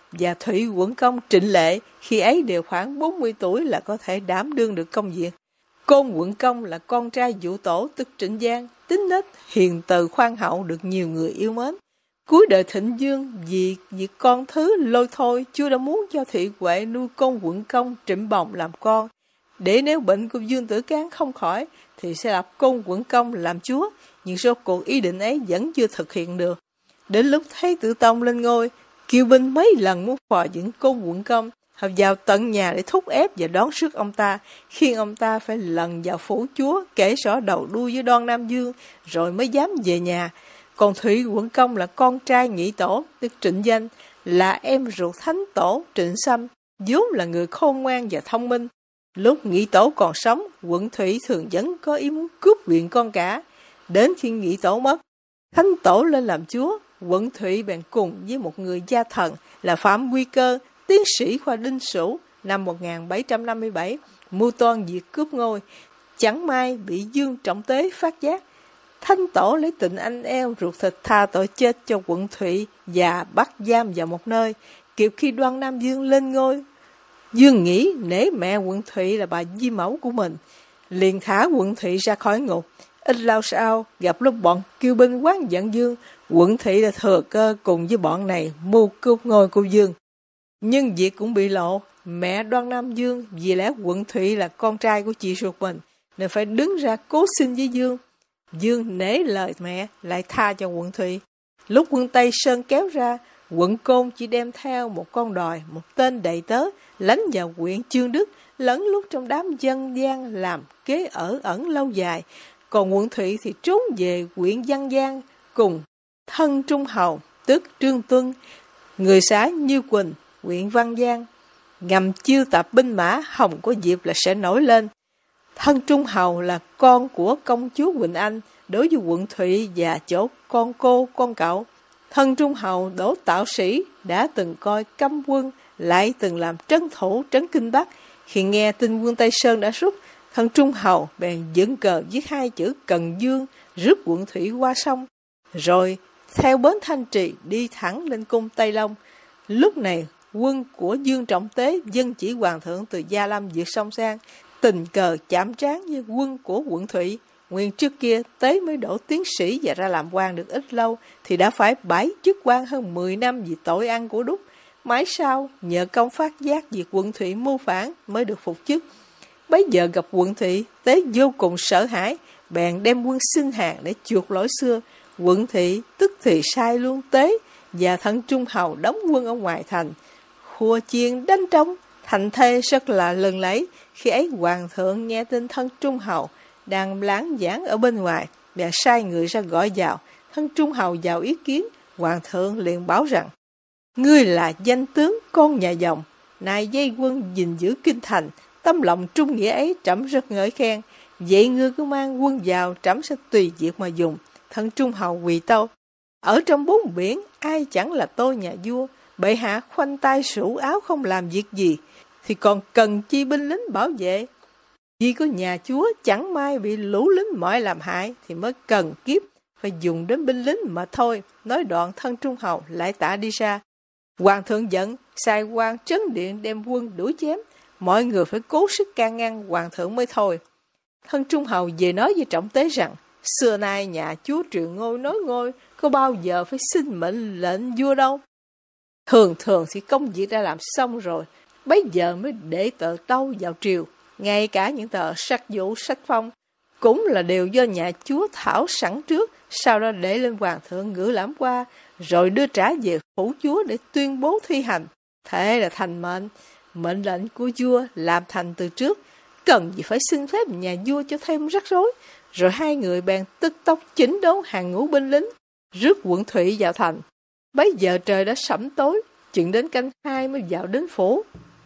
và Thủy Quận Công Trịnh Lệ khi ấy đều khoảng bốn mươi tuổi là có thể đảm đương được công việc. Côn Quận Công là con trai Vũ Tổ tức Trịnh Giang, tính nết hiền từ khoan hậu, được nhiều người yêu mến. Cuối đời Thịnh Dương, vì việc con thứ lôi thôi, Chúa đã muốn cho Thị Huệ nuôi Côn Quận Công Trịnh Bồng làm con, để nếu bệnh của Dương Tử Cán không khỏi thì sẽ lập Côn Quận Công làm chúa. Nhưng số cuộc ý định ấy vẫn chưa thực hiện được. Đến lúc Thái Tử Tông lên ngôi, kiêu binh mấy lần muốn phò dựng Côn Quận Công, họ vào tận nhà để thúc ép và đón rước ông ta, khiến ông ta phải lần vào phủ chúa kể rõ đầu đuôi với Đoan Nam Dương, rồi mới dám về nhà. Còn Thủy Quận Công là con trai Nghị Tổ tức Trịnh Danh, là em ruột Thánh Tổ Trịnh Sâm, vốn là người khôn ngoan và thông minh. Lúc Nghị Tổ còn sống, Quận Thủy thường vẫn có ý muốn cướp quyền con cả. Đến khi Nghị Tổ mất, Thánh Tổ lên làm chúa, Quận Thủy bèn cùng với một người gia thần là Phạm Quy Cơ, tiến sĩ khoa đinh sử, năm một nghìn bảy trăm năm mươi bảy, mưu toan việc cướp ngôi. Chẳng may bị Dương Trọng Tế phát giác, Thánh Tổ lấy tình anh em ruột thịt tha tội chết cho Quận Thủy và bắt giam vào một nơi. Kịp khi Đoan Nam Dương lên ngôi, Dương nghĩ nể mẹ Quận Thủy là bà di mẫu của mình, liền thả Quận Thủy ra khỏi ngục. Ít lâu sau, gặp lúc bọn kiêu binh quán giận Dương, Quận Thủy đã thừa cơ cùng với bọn này mưu cướp ngôi của Dương. Nhưng việc cũng bị lộ, mẹ Đoan Nam Dương vì lẽ Quận Thủy là con trai của chị ruột mình, nên phải đứng ra cố xin với Dương. Dương nể lời mẹ, lại tha cho Quận Thủy. Lúc quân Tây Sơn kéo ra, Quận Côn chỉ đem theo một con đòi, một tên đầy tớ, lánh vào huyện Chương Đức, lẫn lúc trong đám dân gian làm kế ở ẩn lâu dài. Còn Quận Thủy thì trốn về huyện Văn Giang cùng thân Trung Hầu, tức Trương Tuân, người xã Như Quỳnh, huyện Văn Giang. Ngầm chiêu tập binh mã, hồng có dịp là sẽ nổi lên. Thân Trung Hầu là con của công chúa Quỳnh Anh, đối với Quận Thủy và chỗ con cô, con cậu. Thân Trung Hầu Đỗ Tạo Sĩ đã từng coi cấm quân, lại từng làm trấn thủ trấn Kinh Bắc. Khi nghe tin quân Tây Sơn đã rút, Thân Trung Hầu bèn dựng cờ viết hai chữ Cần Dương, rước Quận Thủy qua sông, rồi theo bến Thanh Trì đi thẳng lên cung Tây Long. Lúc này quân của Dương Trọng Tế dân chỉ hoàng thượng từ Gia Lâm vượt sông sang, tình cờ chạm trán với quân của Quận Thủy. Nguyên trước kia Tế mới đổ tiến sĩ và ra làm quan được ít lâu thì đã phải bãi chức quan hơn mười năm vì tội ăn của đúc. Mãi sau nhờ công phát giác việc Quận Thủy mưu phản mới được phục chức. Bấy giờ gặp Quận Thủy, Tế vô cùng sợ hãi, bèn đem quân xin hàng để chuộc lỗi xưa. Quận Thủy tức thì sai luôn Tế và Thân Trung Hầu đóng quân ở ngoài thành, khua chiên đánh trống, thành thê rất là lừng lẫy. Khi ấy hoàng thượng nghe tin Thân Trung Hầu đang lãng giảng ở bên ngoài, bèn sai người ra gọi vào. Thân Trung Hầu vào ý kiến, hoàng thượng liền bảo rằng: ngươi là danh tướng con nhà dòng, nay dây quân gìn giữ kinh thành, tâm lòng trung nghĩa ấy trẫm rất ngợi khen. Vậy ngươi cứ mang quân vào, trẫm sẽ tùy việc mà dùng. Thân Trung Hầu quỳ tâu: ở trong bốn biển ai chẳng là tôi nhà vua, bệ hạ khoanh tay sủ áo không làm việc gì thì còn cần chi binh lính bảo vệ. Vì có nhà chúa chẳng may bị lũ lính mọi làm hại thì mới cần kiếp phải dùng đến binh lính mà thôi. Nói đoạn Thân Trung Hầu lại tạ đi ra. Hoàng thượng giận, sai quan trấn điện đem quân đuổi chém. Mọi người phải cố sức can ngăn, hoàng thượng mới thôi. Thân Trung Hầu về nói với Trọng Tế rằng: xưa nay nhà chúa truyền ngôi nối ngôi, có bao giờ phải xin mệnh lệnh vua đâu. Thường thường thì công việc đã làm xong rồi, bấy giờ mới để tờ tâu vào triều. Ngay cả những tờ sắc vụ sách phong cũng là đều do nhà chúa thảo sẵn trước, sau đó để lên hoàng thượng ngự lãm qua, rồi đưa trả về phủ chúa để tuyên bố thi hành. Thế là thành mệnh, mệnh lệnh của vua làm thành từ trước, cần gì phải xin phép nhà vua cho thêm rắc rối. Rồi hai người bèn tức tốc chỉnh đốn hàng ngũ binh lính, rước Quận Thủy vào thành. Bấy giờ trời đã sẫm tối, chừng đến canh hai mới vào đến phủ.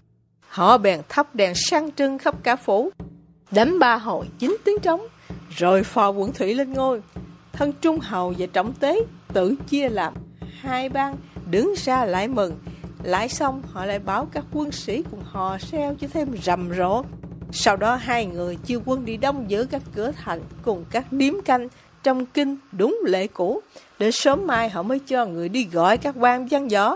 Họ bèn thắp đèn sang trưng khắp cả phủ, đánh ba hồi chín tiếng trống, rồi phò Quận Thủy lên ngôi. Thân Trung Hầu và Trọng Tế tự chia làm hai ban, đứng ra lại mừng. Lại xong họ lại bảo các quân sĩ cùng hò reo cho thêm rầm rộ. Sau đó hai người chia quân đi đóng giữ các cửa thành cùng các điếm canh trong kinh đúng lệ cũ. Đến sớm mai họ mới cho người đi gọi các quan văn võ.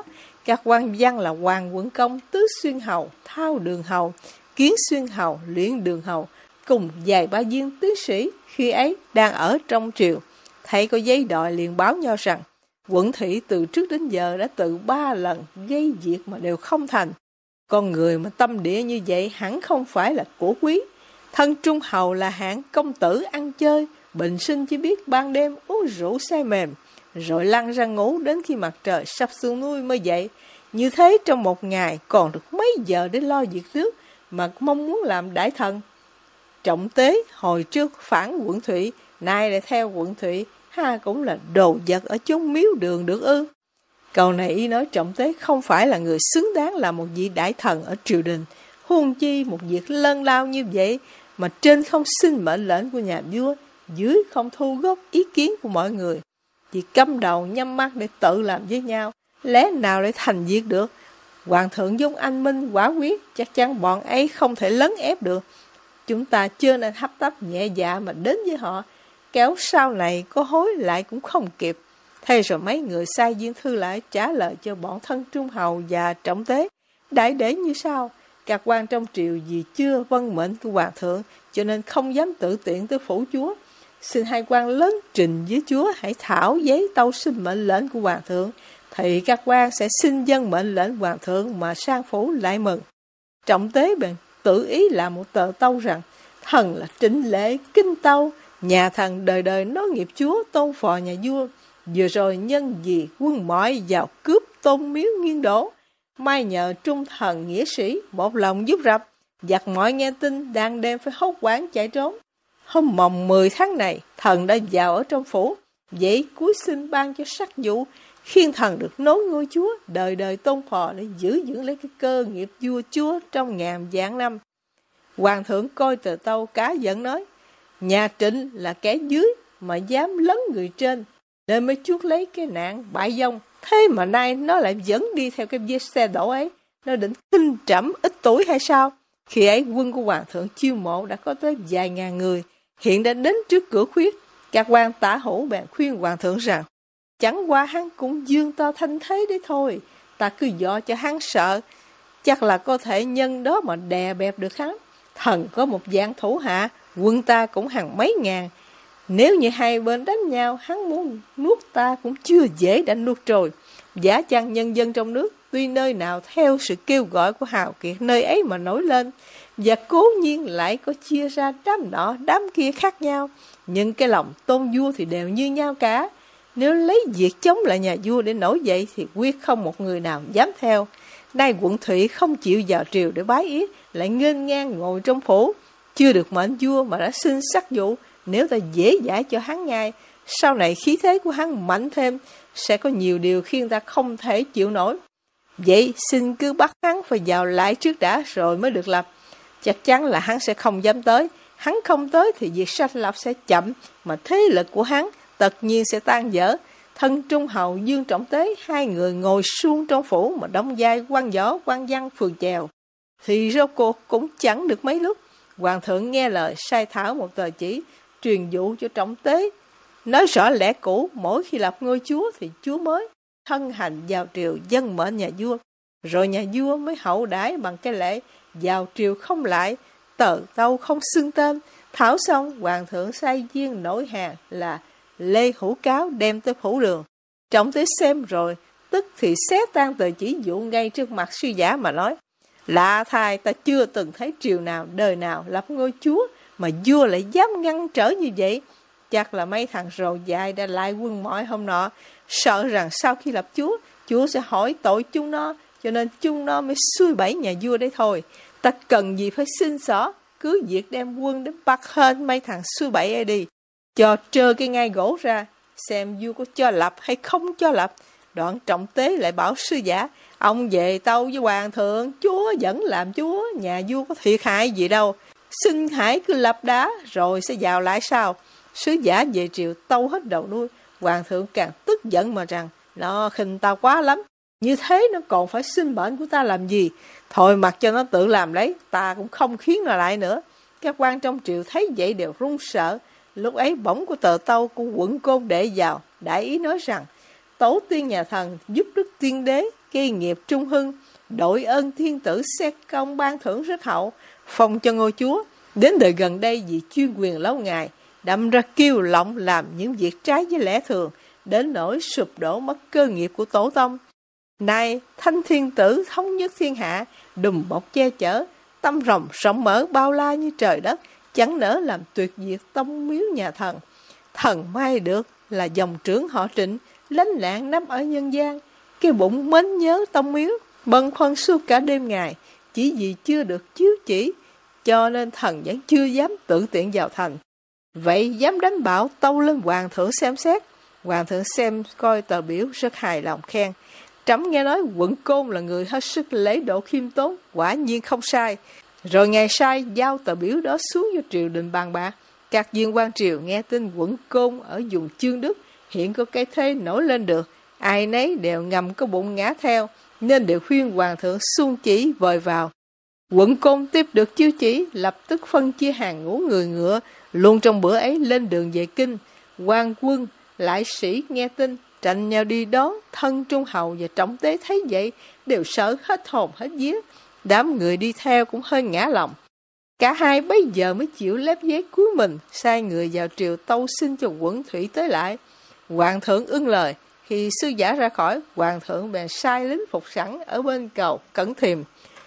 Các quan văn là Hoàng Quận Công, Tứ Xuyên Hầu, Thao Đường Hầu, Kiến Xuyên Hầu, Luyện Đường Hầu, cùng vài ba viên tướng sĩ khi ấy đang ở trong triều. Thấy có giấy đòi liền báo nhau rằng Quận Thụy từ trước đến giờ đã tự ba lần gây việc mà đều không thành. Con người mà tâm địa như vậy hẳn không phải là của quý. Thân Trung Hầu là hạng công tử ăn chơi, bình sinh chỉ biết ban đêm uống rượu say mềm, rồi lăn ra ngủ đến khi mặt trời sắp xuống núi mới dậy. Như thế trong một ngày còn được mấy giờ để lo việc nước mà mong muốn làm đại thần. Trọng Tế hồi trước phản Quận Thụy, nay lại theo Quận Thụy, ha cũng là đồ vật ở chốn miếu đường được ư? Câu này ý nói Trọng Tế không phải là người xứng đáng là một vị đại thần ở triều đình. Huống chi một việc lân lao như vậy mà trên không xin mệnh lệnh của nhà vua, dưới không thu góp ý kiến của mọi người, chỉ câm đầu nhắm mắt để tự làm với nhau, lẽ nào lại thành việc được? Hoàng thượng giống anh minh quả quyết, chắc chắn bọn ấy không thể lấn ép được. Chúng ta chưa nên hấp tấp nhẹ dạ mà đến với họ, kéo sau này có hối lại cũng không kịp. Thế rồi mấy người sai viên thư lại trả lời cho bọn thân Trung Hầu và Trọng Tế đại để như sau: các quan trong triều vì chưa vâng mệnh của hoàng thượng cho nên không dám tự tiện tới phủ chúa. Xin hai quan lớn trình với chúa hãy thảo giấy tâu xin mệnh lệnh của hoàng thượng, thì các quan sẽ xin dâng mệnh lệnh hoàng thượng mà sang phủ lại mừng. Trọng Tế bèn tự ý làm một tờ tâu rằng thần là trịnh lễ kinh tâu, nhà thần đời đời nối nghiệp chúa, tôn phò nhà vua. Vừa rồi nhân vì quân mỏi vào cướp tôn miếu nghiêng đổ, mai nhờ trung thần nghĩa sĩ một lòng giúp rập, giặc mọi nghe tin đang đem phải hốt quán chạy trốn. Hôm mồng mười tháng này thần đã vào ở trong phủ, vậy cuối xin ban cho sắc dụ khiến thần được nối ngôi chúa, đời đời tôn phò để giữ dưỡng lấy cái cơ nghiệp vua chúa trong ngàn vạn năm. Hoàng thượng coi tờ tâu cá giận nói: nhà Trịnh là kẻ dưới mà dám lấn người trên, nên mới chuốc lấy cái nạn bại vong. Thế mà nay nó lại vẫn đi theo cái vết xe đổ ấy, nó định khinh trẫm ít tuổi hay sao? Khi ấy quân của hoàng thượng chiêu mộ đã có tới vài ngàn người, hiện đã đến trước cửa khuyết. Các quan tả hữu bèn khuyên hoàng thượng rằng chẳng qua hắn cũng dương to thanh thế đấy thôi, ta cứ dọ cho hắn sợ, chắc là có thể nhân đó mà đè bẹp được hắn. Thần có một dạng thủ hạ, quân ta cũng hàng mấy ngàn, nếu như hai bên đánh nhau, hắn muốn nuốt ta cũng chưa dễ đã nuốt rồi. Giả chăng nhân dân trong nước tuy nơi nào theo sự kêu gọi của hào kiệt nơi ấy mà nổi lên, và cố nhiên lại có chia ra đám nọ đám kia khác nhau, nhưng cái lòng tôn vua thì đều như nhau cả. Nếu lấy việc chống lại nhà vua để nổi dậy thì quyết không một người nào dám theo. Nay Quận Thụy không chịu vào triều để bái yết, lại nghênh ngang ngồi trong phủ, chưa được mệnh vua mà đã xin sắc dụ. Nếu ta dễ dãi cho hắn ngay, sau này khí thế của hắn mạnh thêm, sẽ có nhiều điều khiến ta không thể chịu nổi. Vậy xin cứ bắt hắn phải vào lại trước đã rồi mới được lập. Chắc chắn là hắn sẽ không dám tới. Hắn không tới thì việc sanh lập sẽ chậm, mà thế lực của hắn tất nhiên sẽ tan vỡ. Thân Trung Hầu Dương Trọng Tế hai người ngồi suông trong phủ mà đóng vai quan võ quan văn phường chèo. Thì rốt cuộc cũng chẳng được mấy lúc, hoàng thượng nghe lời sai thảo một tờ chỉ, truyền dụ cho Trọng Tế, nói rõ lẽ cũ, mỗi khi lập ngôi chúa thì chúa mới thân hành vào triều dân mệnh nhà vua, rồi nhà vua mới hậu đãi bằng cái lễ vào triều không lại, tờ tâu không xưng tên. Thảo xong, hoàng thượng sai viên nổi hàng là Lê Hữu Cáo đem tới phủ đường. Trọng Tế xem rồi, tức thì xé tan tờ chỉ dụ ngay trước mặt sư giả mà nói: lạ thay, ta chưa từng thấy triều nào đời nào lập ngôi chúa mà vua lại dám ngăn trở như vậy. Chắc là mấy thằng rồ dài đã lại quân mỏi hôm nọ, sợ rằng sau khi lập chúa, chúa sẽ hỏi tội chúng nó, cho nên chúng nó mới xuôi bẫy nhà vua đấy thôi. Ta cần gì phải xin xỏ, cứ việc đem quân đến bắt hên mấy thằng xuôi bẫy ấy đi, cho trơ cái ngai gỗ ra, xem vua có cho lập hay không cho lập. Đoạn Trọng Tế lại bảo sư giả: ông về tâu với hoàng thượng, chúa vẫn làm chúa, nhà vua có thiệt hại gì đâu, xin hãy cứ lập đá rồi sẽ vào lại sau. Sứ giả về triều tâu hết đầu đuôi. Hoàng thượng càng tức giận mà rằng: nó khinh ta quá lắm, như thế nó còn phải xin mệnh của ta làm gì, thôi mặc cho nó tự làm lấy, ta cũng không khiến nó lại nữa. Các quan trong triều thấy vậy đều run sợ. Lúc ấy bỗng có tờ tâu của Quận Côn Đệ vào, đại ý nói rằng: tổ tiên nhà thần giúp đức tiên đế Kỳ nghiệp trung hưng, đội ơn thiên tử xét công ban thưởng rất hậu, phong cho ngôi chúa. Đến đời gần đây vì chuyên quyền lâu ngày, đâm ra kiêu lộng làm những việc trái với lẽ thường, đến nỗi sụp đổ mất cơ nghiệp của tổ tông. Nay thanh thiên tử thống nhất thiên hạ, đùm bọc che chở, tâm rồng rộng mở bao la như trời đất, chẳng nỡ làm tuyệt diệt tông miếu nhà thần. Thần may được là dòng trưởng họ Trịnh, lánh lạng nắm ở nhân gian, cái bụng mến nhớ tông miếu, bần khoăn suốt cả đêm ngày, chỉ vì chưa được chiếu chỉ, cho nên thần vẫn chưa dám tự tiện vào thành. Vậy dám đánh bạo tâu lên hoàng thượng xem xét. Hoàng thượng xem coi tờ biểu rất hài lòng khen. Trẫm nghe nói Quận Côn là người hết sức lễ độ khiêm tốn, quả nhiên không sai. Rồi ngày sai giao tờ biểu đó xuống cho triều đình bàn bạc. Các viên quan triều nghe tin Quận Côn ở vùng Chương Đức hiện có cái thế nổi lên được, ai nấy đều ngầm có bụng ngã theo, nên đều khuyên hoàng thượng xuân chỉ vời vào. Quận Côn tiếp được chiếu chỉ, lập tức phân chia hàng ngũ người ngựa, luôn trong bữa ấy lên đường về kinh. Quan quân, lại sĩ nghe tin, tranh nhau đi đón. Thân Trung Hầu và Trọng Tế thấy vậy, đều sợ hết hồn hết vía. Đám người đi theo cũng hơi ngã lòng. Cả hai bấy giờ mới chịu lép vế cúi mình, sai người vào triều tâu xin cho Quận Thủy tới lại. Hoàng thượng ưng lời. Khi sứ giả ra khỏi, hoàng thượng bèn sai lính phục sẵn ở bên cầu Cẩn Thiềm,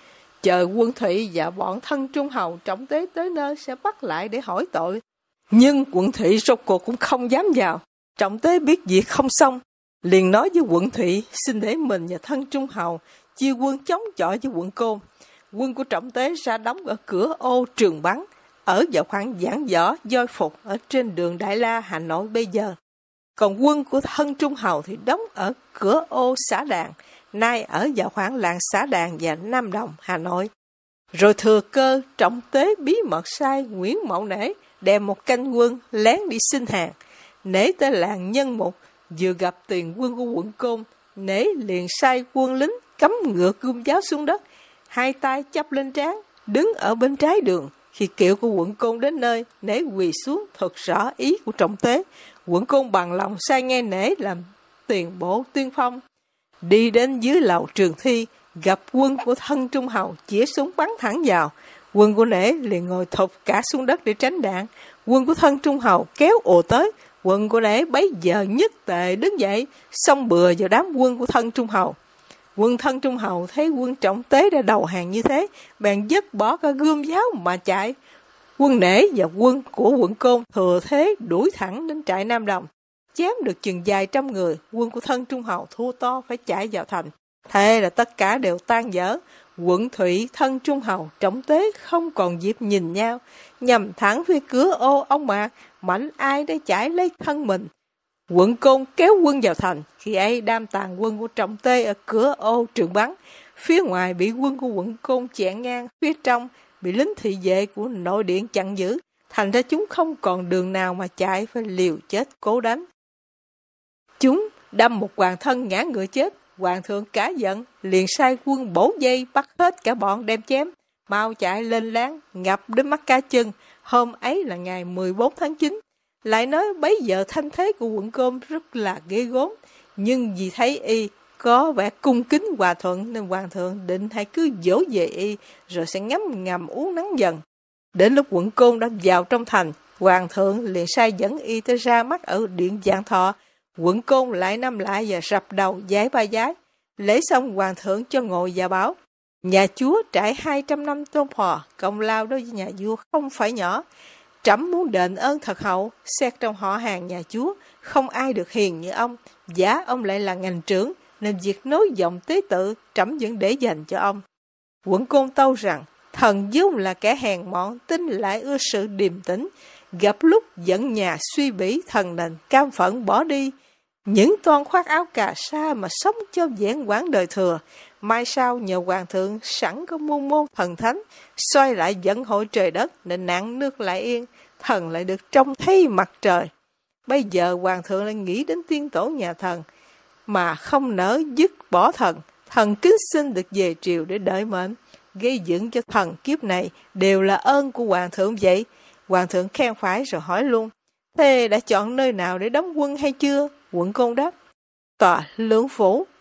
chờ Quân Thủy và bọn thân Trung Hầu Trọng Tế tới nơi sẽ bắt lại để hỏi tội. Nhưng Quận Thủy rốt cuộc cũng không dám vào. Trọng Tế biết việc không xong, liền nói với Quận Thủy xin để mình và thân Trung Hầu chia quân chống chọi với Quận Côn. Quân của Trọng Tế ra đóng ở cửa ô Trường Bắn, ở vào khoảng Giảng Võ, Voi Phục ở trên đường Đại La, Hà Nội bây giờ. Còn quân của thân Trung Hầu thì đóng ở cửa ô Xã Đàn, nay ở vào khoảng làng Xã Đàn và Nam Đồng, Hà Nội. Rồi thừa cơ, Trọng Tế bí mật sai Nguyễn Mậu Nể đem một canh quân lén đi xin hàng. Nể tới làng Nhân Mục, vừa gặp tiền quân của Quận Côn, Nể liền sai quân lính cắm ngựa gươm giáo xuống đất, hai tay chắp lên trán, đứng ở bên trái đường. Khi kiệu của Quận Côn đến nơi, Nể quỳ xuống thuật rõ ý của Trọng Tế. Quận Côn bằng lòng sai nghe Nể làm tiền bộ tuyên phong. Đi đến dưới lầu Trường Thi, gặp quân của thân Trung Hầu chĩa súng bắn thẳng vào. Quân của Nể liền ngồi thụp cả xuống đất để tránh đạn. Quân của thân Trung Hầu kéo ồ tới. Quân của Nể bấy giờ nhất tề đứng dậy, xông bừa vào đám quân của thân Trung Hầu. Quân thân Trung Hầu thấy quân Trọng Tế đã đầu hàng như thế, bèn dứt bỏ cả gươm giáo mà chạy. Quân Nể và quân của Quận Côn thừa thế đuổi thẳng đến trại Nam Đồng. Chém được chừng vài trăm người, quân của thân Trung Hầu thua to phải chạy vào thành. Thế là tất cả đều tan vỡ. Quận Thủy, thân Trung Hầu, Trọng Tế không còn dịp nhìn nhau, nhằm thẳng phía cửa ô ông Mạc, mạnh ai để chạy lấy thân mình. Quận Côn kéo quân vào thành, khi ấy đam tàn quân của Trọng Tế ở cửa ô Trường Bắn. Phía ngoài bị quân của Quận Côn chẹn ngang, phía trong bị lính thị vệ của nội điện chặn giữ. Thành ra chúng không còn đường nào mà chạy, phải liều chết cố đánh. Chúng đâm một hoàng thân ngã ngựa chết. Hoàng thượng cả giận, liền sai quân bổ dây bắt hết cả bọn đem chém. Mau chạy lên láng, ngập đến mắt cá chân. Hôm ấy là ngày mười bốn tháng chín. Lại nói bấy giờ thanh thế của Quận Côn rất là ghê gớm. Nhưng vì thấy y có vẻ cung kính hòa thuận, nên hoàng thượng định hãy cứ dỗ về y, rồi sẽ ngấm ngầm uống nắng dần. Đến lúc Quận Côn đã vào trong thành, hoàng thượng liền sai dẫn y tới ra mắt ở điện Vạn Thọ. Quận Côn lại năm lại và rập đầu giái ba giái. Lễ xong hoàng thượng cho ngồi và bảo: nhà chúa trải hai trăm năm tôn phò, công lao đối với nhà vua không phải nhỏ. Trẫm muốn đền ơn thật hậu, xét trong họ hàng nhà chúa không ai được hiền như ông. Giả ông lại là ngành trưởng, nên việc nối dòng tế tự trẫm vẫn để dành cho ông. Quận Côn tâu rằng thần vốn là kẻ hèn mọn, tin lại ưa sự điềm tĩnh, gặp lúc giận nhà suy bỉ, thần đành cam phận bỏ đi. Những toan khoác áo cà sa mà sống cho vẹn quãng đời thừa. Mai sau nhờ hoàng thượng sẵn có môn môn thần thánh, xoay lại vận hội trời đất, nên nạn nước lại yên, thần lại được trông thấy mặt trời. Bây giờ hoàng thượng lại nghĩ đến tiên tổ nhà thần, mà không nỡ dứt bỏ thần. Thần kính xin được về triều để đợi mệnh, gây dựng cho thần kiếp này đều là ơn của hoàng thượng vậy. Hoàng thượng khen phải rồi hỏi luôn: thế đã chọn nơi nào để đóng quân hay chưa? Quận Côn đáp: tòa Lưỡng Phủ.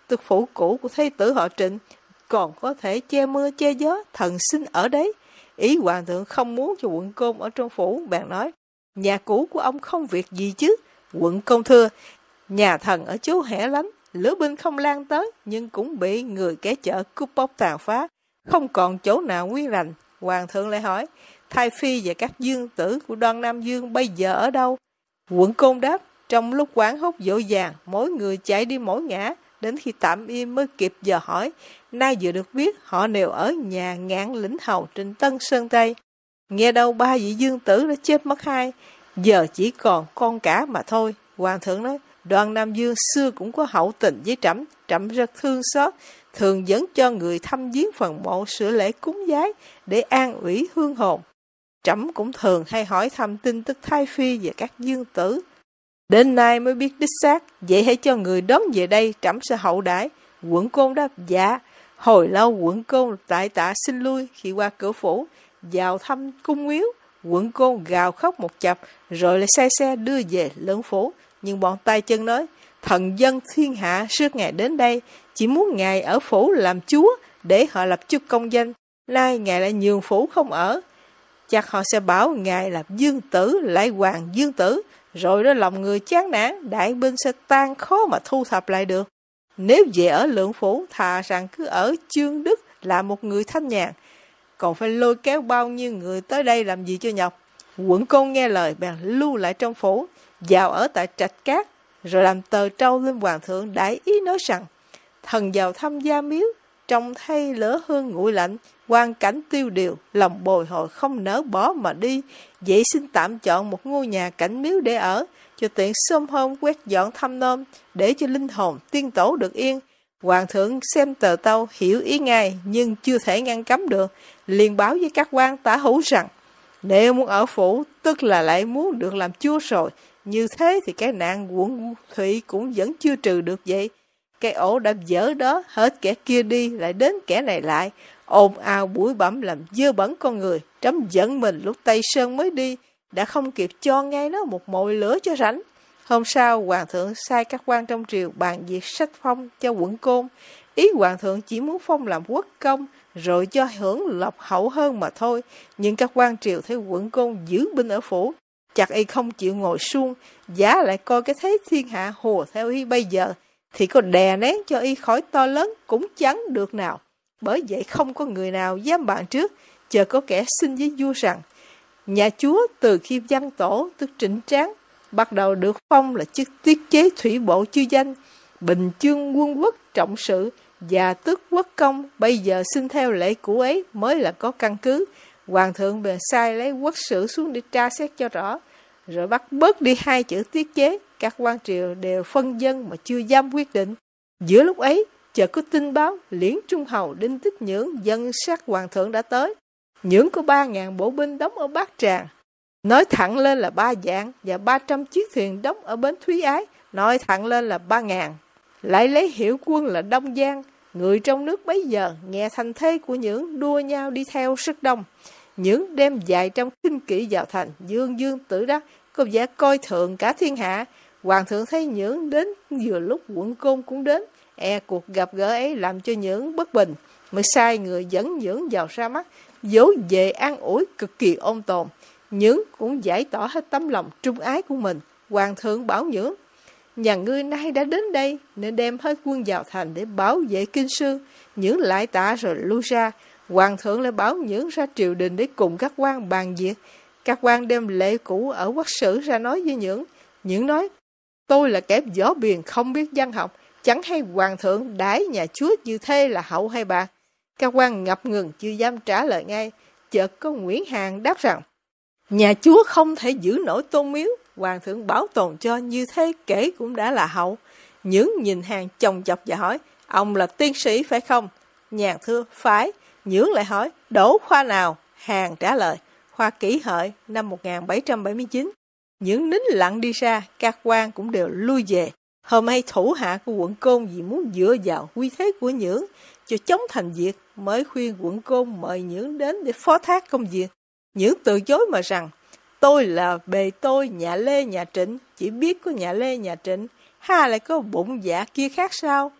tức phủ cũ của thái tử họ Trịnh, còn có thể che mưa che gió, thần sinh ở đấy. Ý hoàng thượng không muốn cho Quận Côn ở trong phủ, bèn nói, nhà cũ của ông không việc gì chứ. Quận Công thưa, nhà thần ở chỗ hẻo lánh, lửa binh không lan tới, nhưng cũng bị người kẻ chợ cướp bóc tàn phá, không còn chỗ nào nguyên lành. Hoàng thượng lại hỏi, Thái Phi và các dương tử của Đoan Nam Dương bây giờ ở đâu? Quận Côn đáp, trong lúc quán hốt dỗ dàng, mỗi người chạy đi mỗi ngã, đến khi tạm im mới kịp giờ hỏi. Nay vừa được biết họ đều ở nhà Ngạn Lĩnh Hầu trên Tân Sơn Tây. Nghe đâu ba vị dương tử đã chết mất hai, giờ chỉ còn con cả mà thôi. Hoàng thượng nói, Đoan Nam Dương xưa cũng có hậu tình với trẫm, trẫm rất thương xót, thường dẫn cho người thăm viếng phần mộ sửa lễ cúng giái để an ủy hương hồn. Trẫm cũng thường hay hỏi thăm tin tức Thái Phi và các dương tử. Đến nay mới biết đích xác, vậy hãy cho người đón về đây, trẫm sẽ hậu đãi. Quận Côn đáp, dạ. Hồi lâu Quận Côn tại tạ xin lui, khi qua cửa phủ, vào thăm cung miếu. Quận Côn gào khóc một chập, rồi lại sai xe đưa về lớn phủ. Nhưng bọn tay chân nói, thần dân thiên hạ suốt ngày đến đây, chỉ muốn ngài ở phủ làm chúa, để họ lập chức công danh. Nay ngài lại nhường phủ không ở, chắc họ sẽ bảo ngài là dương tử, lại hoàng dương tử, rồi đó lòng người chán nản, đại binh sẽ tan khó mà thu thập lại được. Nếu về ở Lượng Phủ, thà rằng cứ ở Chương Đức là một người thanh nhàn, còn phải lôi kéo bao nhiêu người tới đây làm gì cho nhọc. Quận Côn nghe lời bèn lưu lại trong phủ, vào ở tại Trạch Cát, rồi làm tờ trâu lên hoàng thượng đại ý nói rằng, thần vào thăm gia miếu, trông thấy lửa hương nguội lạnh, quang cảnh tiêu điều, lòng bồi hồi không nỡ bỏ mà đi, vậy xin tạm chọn một ngôi nhà cảnh miếu để ở, cho tiện sớm hôm quét dọn thăm nom, để cho linh hồn tiên tổ được yên. Hoàng thượng xem tờ tâu hiểu ý ngay, nhưng chưa thể ngăn cấm được, liền báo với các quan tả hữu rằng, nếu muốn ở phủ, tức là lại muốn được làm chúa rồi, như thế thì cái nạn quận Thụy cũng vẫn chưa trừ được vậy. Cái ổ đã dở đó, hết kẻ kia đi, lại đến kẻ này lại, ồn ào bụi bặm làm dơ bẩn con người. Trẫm giận mình lúc Tây Sơn mới đi, đã không kịp cho ngay nó một mồi lửa cho rảnh. Hôm sau, hoàng thượng sai các quan trong triều bàn việc sách phong cho Quận Côn. Ý hoàng thượng chỉ muốn phong làm quốc công, rồi cho hưởng lộc hậu hơn mà thôi. Nhưng các quan triều thấy Quận Côn giữ binh ở phủ, chặt y không chịu ngồi suông, giá lại coi cái thế thiên hạ hùa theo y bây giờ, thì có đè nén cho y khỏi to lớn cũng chẳng được nào. Bởi vậy không có người nào dám bàn trước, chờ có kẻ xin với vua rằng, nhà chúa từ khi văn tổ tức Trịnh Tráng bắt đầu được phong là chức tiết chế thủy bộ chư danh, bình chương quân quốc trọng sự và tước quốc công, bây giờ xin theo lệ cũ ấy mới là có căn cứ. Hoàng thượng bèn sai lấy quốc sử xuống để tra xét cho rõ, rồi bắt bớt đi hai chữ tiết chế. Các quan triều đều phân dân mà chưa dám quyết định. Giữa lúc ấy, chợt có tin báo Liễn Trung Hầu Đinh Tích Nhưỡng dân sát hoàng thượng đã tới. Nhưỡng có ba ngàn bộ binh đóng ở Bát Tràng, nói thẳng lên là ba vạn, và ba trăm chiếc thuyền đóng ở bến Thúy Ái, nói thẳng lên là ba ngàn. Lại lấy hiệu quân là Đông Giang. Người trong nước bấy giờ nghe thành thế của Nhưỡng đua nhau đi theo rất đông. Nhưỡng đem vài trăm khinh kỵ vào thành, dương dương tự đắc, có vẻ coi thường cả thiên hạ. Hoàng thượng thấy Nhưỡng đến vừa lúc Quận Côn cũng đến, e cuộc gặp gỡ ấy làm cho Nhưỡng bất bình, mới sai người dẫn Nhưỡng vào ra mắt, dỗ về an ủi cực kỳ ôn tồn. Nhưỡng cũng giải tỏ hết tấm lòng trung ái của mình. Hoàng thượng bảo Nhưỡng, nhà ngươi nay đã đến đây nên đem hết quân vào thành để bảo vệ kinh sư. Nhưỡng lại tạ rồi lui ra. Hoàng thượng lại bảo Nhưỡng ra triều đình để cùng các quan bàn việc. Các quan đem lệ cũ ở quốc sử ra nói với Nhưỡng. Nhưỡng nói, tôi là kẻ võ biền không biết văn học, chẳng hay hoàng thượng đãi nhà chúa như thế là hậu hay bạc. Các quan ngập ngừng chưa dám trả lời ngay. Chợt có Nguyễn Hàn đáp rằng, nhà chúa không thể giữ nổi tôn miếu, hoàng thượng bảo tồn cho như thế kể cũng đã là hậu. Nhưỡng nhìn Hàn chồng chọc và hỏi, ông là tiến sĩ phải không? Nhàn thưa, phải. Nhưỡng lại hỏi, đỗ khoa nào? Hàn trả lời, khoa Kỷ Hợi năm một nghìn bảy trăm bảy mươi chín. Nhưỡng nín lặng đi ra, các quan cũng đều lui về. Hôm nay thủ hạ của Quận Côn vì muốn dựa vào uy thế của Nhưỡng cho chống thành việc, mới khuyên Quận Côn mời Nhưỡng đến để phó thác công việc. Nhưỡng từ chối mà rằng, tôi là bề tôi nhà Lê nhà Trịnh, chỉ biết có nhà Lê nhà Trịnh, ha lại có bụng dạ kia khác sao?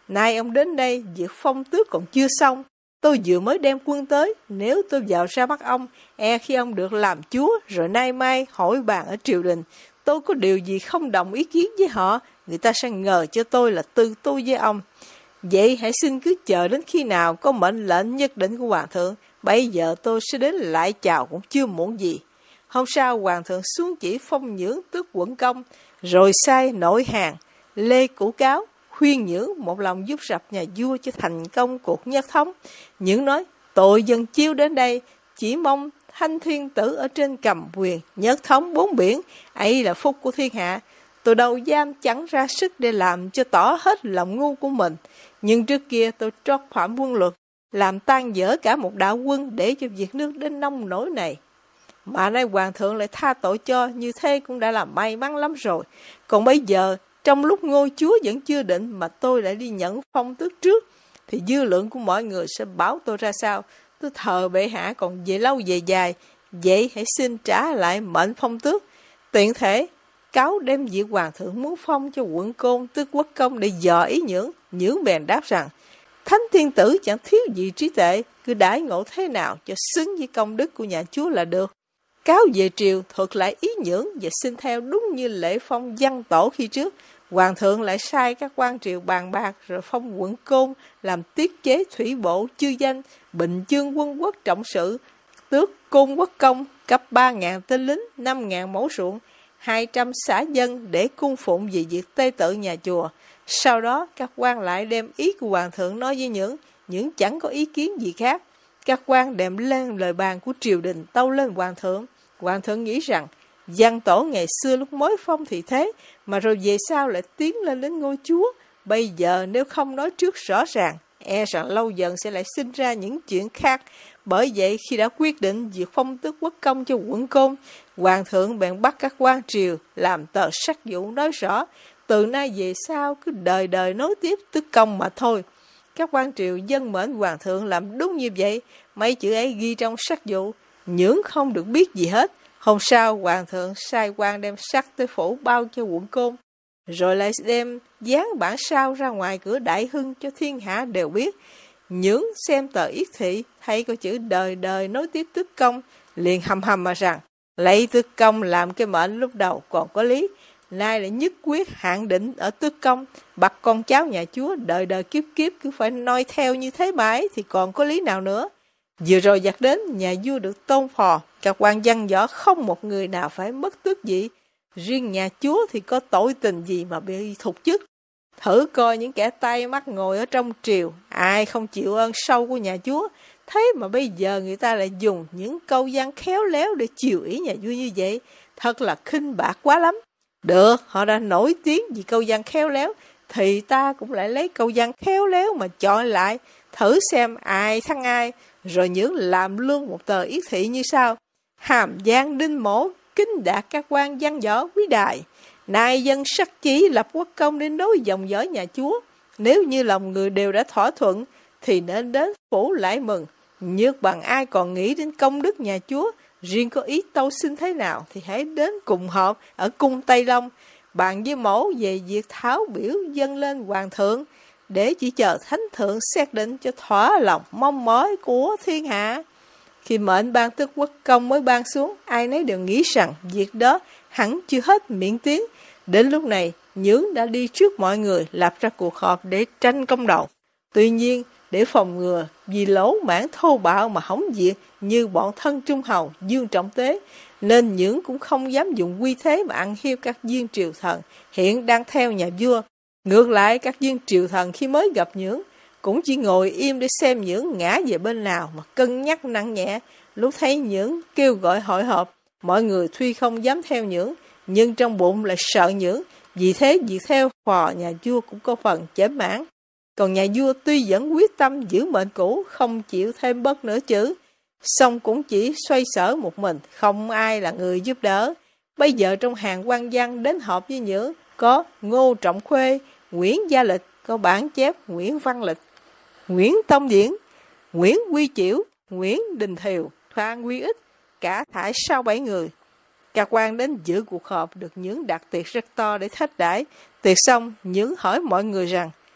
Nay ông đến đây, việc phong tước còn chưa xong. Tôi vừa mới đem quân tới, nếu tôi vào ra bắt ông, e khi ông được làm chúa, rồi nay mai hỏi bàn ở triều đình, tôi có điều gì không đồng ý kiến với họ, người ta sẽ ngờ cho tôi là tư tu với ông. Vậy hãy xin cứ chờ đến khi nào có mệnh lệnh nhất định của Hoàng thượng, bây giờ tôi sẽ đến lại chào cũng chưa muộn gì. Hôm sau Hoàng thượng xuống chỉ phong Nhưỡng tước quận công, rồi sai nội hàng Lê Cửu Cáo khuyên Nhưỡng một lòng giúp rập nhà vua cho thành công cuộc nhất thống. Nhưỡng nói, tội dân chiêu đến đây, chỉ mong Thanh Thiên Tử ở trên cầm quyền, nhất thống bốn biển, ấy là phúc của thiên hạ. Tôi đâu dám chẳng ra sức để làm cho tỏ hết lòng ngu của mình. Nhưng trước kia tôi trót phạm quân luật, làm tan dở cả một đạo quân để cho việc nước đến nông nỗi này. Mà nay Hoàng thượng lại tha tội cho, như thế cũng đã là may mắn lắm rồi. Còn bây giờ, trong lúc ngôi chúa vẫn chưa định mà tôi lại đi nhận phong tước trước, thì dư luận của mọi người sẽ bảo tôi ra sao? Tôi thờ bệ hạ còn về lâu về dài, vậy hãy xin trả lại mệnh phong tước. Tiện thể, cáo đem việc Hoàng thượng muốn phong cho quận Côn tước quốc công để dò ý Nhưỡng. Nhưỡng bèn đáp rằng, Thánh Thiên Tử chẳng thiếu gì trí tuệ, cứ đãi ngộ thế nào cho xứng với công đức của nhà chúa là được. Cáo về triều thuật lại ý Nhưỡng và xin theo đúng như lễ phong văn tổ khi trước. Hoàng thượng lại sai các quan triều bàn bạc rồi phong quận Côn làm tiết chế thủy bộ chư danh, Bình Chương quân quốc trọng sự, tước Côn quốc công, cấp ba ngàn tên lính, năm ngàn mẫu ruộng, hai trăm xã dân để cung phụng về việc tây tự nhà chùa. Sau đó các quan lại đem ý của Hoàng thượng nói với Nhưỡng, Nhưỡng chẳng có ý kiến gì khác. Các quan đem lên lời bàn của triều đình tâu lên Hoàng thượng. Hoàng thượng nghĩ rằng, Văn tổ ngày xưa lúc mới phong thì thế, mà rồi về sau lại tiến lên đến ngôi chúa. Bây giờ nếu không nói trước rõ ràng, e rằng lâu dần sẽ lại sinh ra những chuyện khác. Bởi vậy khi đã quyết định việc phong tước quốc công cho quận Côn, Hoàng thượng bèn bắt các quan triều làm tờ sắc vụ nói rõ, từ nay về sau cứ đời đời nối tiếp tước công mà thôi. Các quan triều dân mệnh Hoàng thượng làm đúng như vậy, mấy chữ ấy ghi trong sắc vụ, Nhưỡng không được biết gì hết. Hôm sau, Hoàng thượng sai quan đem sắt tới phủ bao cho quận Côn, rồi lại đem dán bản sao ra ngoài cửa Đại Hưng cho thiên hạ đều biết. Nhưỡng xem tờ yết thị, thấy có chữ đời đời nối tiếp tước công, liền hầm hầm mà rằng, lấy tước công làm cái mệnh lúc đầu còn có lý, nay lại nhất quyết hạn định ở tước công, bắt con cháu nhà chúa đời đời kiếp kiếp cứ phải noi theo như thế mãi thì còn có lý nào nữa. Vừa rồi giặc đến, nhà vua được tôn phò, các quan văn võ không một người nào phải mất tước vị. Riêng nhà chúa thì có tội tình gì mà bị thục chức. Thử coi những kẻ tay mắt ngồi ở trong triều, ai không chịu ơn sâu của nhà chúa. Thế mà bây giờ người ta lại dùng những câu văn khéo léo để chiều ý nhà vua như vậy. Thật là khinh bạc quá lắm. Được, họ đã nổi tiếng vì câu văn khéo léo, thì ta cũng lại lấy câu văn khéo léo mà chọn lại, thử xem ai thắng ai. Rồi Nhưỡng làm luôn một tờ yết thị như sau: hàm giang đinh mổ, kính đạt các quan văn võ quý đài. Nay dân sắc chí lập quốc công đến đối dòng dõi nhà chúa. Nếu như lòng người đều đã thỏa thuận, thì nên đến phủ lại mừng. Nhược bằng ai còn nghĩ đến công đức nhà chúa, riêng có ý tâu xin thế nào, thì hãy đến cùng họp ở cung Tây Long, bàn với mẫu về việc tháo biểu dâng lên hoàng thượng, để chỉ chờ thánh thượng xét định cho thỏa lòng mong mỏi của thiên hạ. Khi mệnh ban tước quốc công mới ban xuống, ai nấy đều nghĩ rằng việc đó hẳn chưa hết miệng tiếng. Đến lúc này, Nhưỡng đã đi trước mọi người lập ra cuộc họp để tranh công đầu. Tuy nhiên, để phòng ngừa vì lỗ mãn thô bạo mà hỏng việc như bọn thân Trung Hầu, Dương Trọng Tế, nên Nhưỡng cũng không dám dùng uy thế mà ăn hiếp các viên triều thần hiện đang theo nhà vua. Ngược lại, các viên triều thần khi mới gặp Nhưỡng cũng chỉ ngồi im để xem Nhưỡng ngã về bên nào mà cân nhắc nặng nhẹ. Lúc thấy Nhưỡng kêu gọi hội họp, mọi người tuy không dám theo Nhưỡng, nhưng trong bụng lại sợ Nhưỡng. Vì thế việc theo phò nhà vua cũng có phần chểnh mãn. Còn nhà vua tuy vẫn quyết tâm giữ mệnh cũ, không chịu thêm bớt nửa chữ, song cũng chỉ xoay sở một mình, không ai là người giúp đỡ. Bây giờ trong hàng quan văn đến họp với Nhưỡng có Ngô Trọng Khuê, Nguyễn Gia Lịch, có bản chép Nguyễn Văn Lịch, Nguyễn Tông Điển, Nguyễn Quy Chiểu, Nguyễn Đình Thiều, Phan Quy Ích, cả thải sáu bảy người. Các quan đến dự cuộc họp được Nhưỡng đặt tiệc rất to để thách đãi. Tiệc xong, Nhưỡng hỏi mọi người rằng: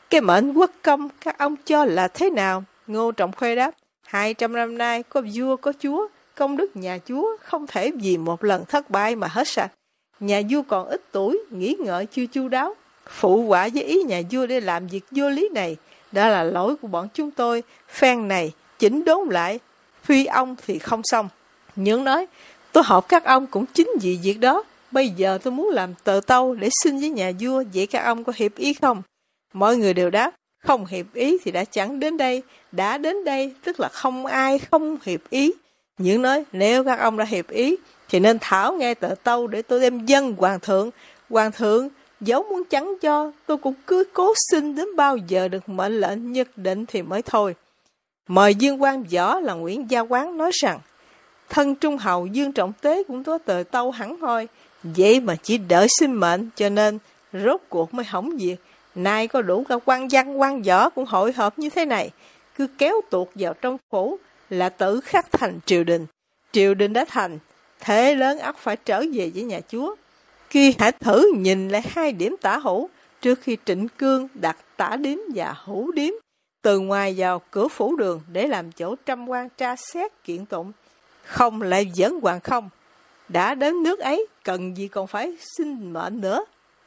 Cái mệnh quốc công các ông cho là thế nào? Ngô Trọng Khuê đáp, hai trăm năm nay có vua có chúa, công đức nhà chúa không thể vì một lần thất bại mà hết sạch. Nhà vua còn ít tuổi, nghĩ ngợi chưa chu đáo, phụ họa với ý nhà vua để làm việc vô lý này. Đó là lỗi của bọn chúng tôi, phen này chỉnh đốn lại, phi ông thì không xong. Nhưỡng nói, tôi họp các ông cũng chính vì việc đó. Bây giờ tôi muốn làm tờ tâu để xin với nhà vua, vậy các ông có hiệp ý không? Mọi người đều đáp, không hiệp ý thì đã chẳng đến đây, đã đến đây tức là không ai không hiệp ý. Nhưỡng nói, nếu các ông đã hiệp ý thì nên thảo nghe tờ tâu để tôi đem dâng hoàng thượng. Hoàng thượng dẫu muốn chẳng cho, tôi cũng cứ cố xin đến bao giờ được mệnh lệnh nhất định thì mới thôi. Mời Dương Quan Võ là Nguyễn Gia Quán nói rằng, thân trung hầu Dương Trọng Tế cũng có tờ tâu hẳn hoi, vậy mà chỉ đợi xin mệnh, cho nên rốt cuộc mới hỏng việc. Nay có đủ cả quan văn quan võ cũng hội họp như thế này, cứ kéo tuột vào trong phủ là tự khắc thành triều đình. Triều đình đã thành, thế lớn ắt phải trở về với nhà chúa. Khi hãy thử nhìn lại hai điểm tả hữu trước khi Trịnh Cương đặt tả điếm và hữu điếm từ ngoài vào cửa phủ đường để làm chỗ trăm quan tra xét kiện tụng, không lại vẫn hoàng không. Đã đến nước ấy, cần gì còn phải xin mệnh nữa.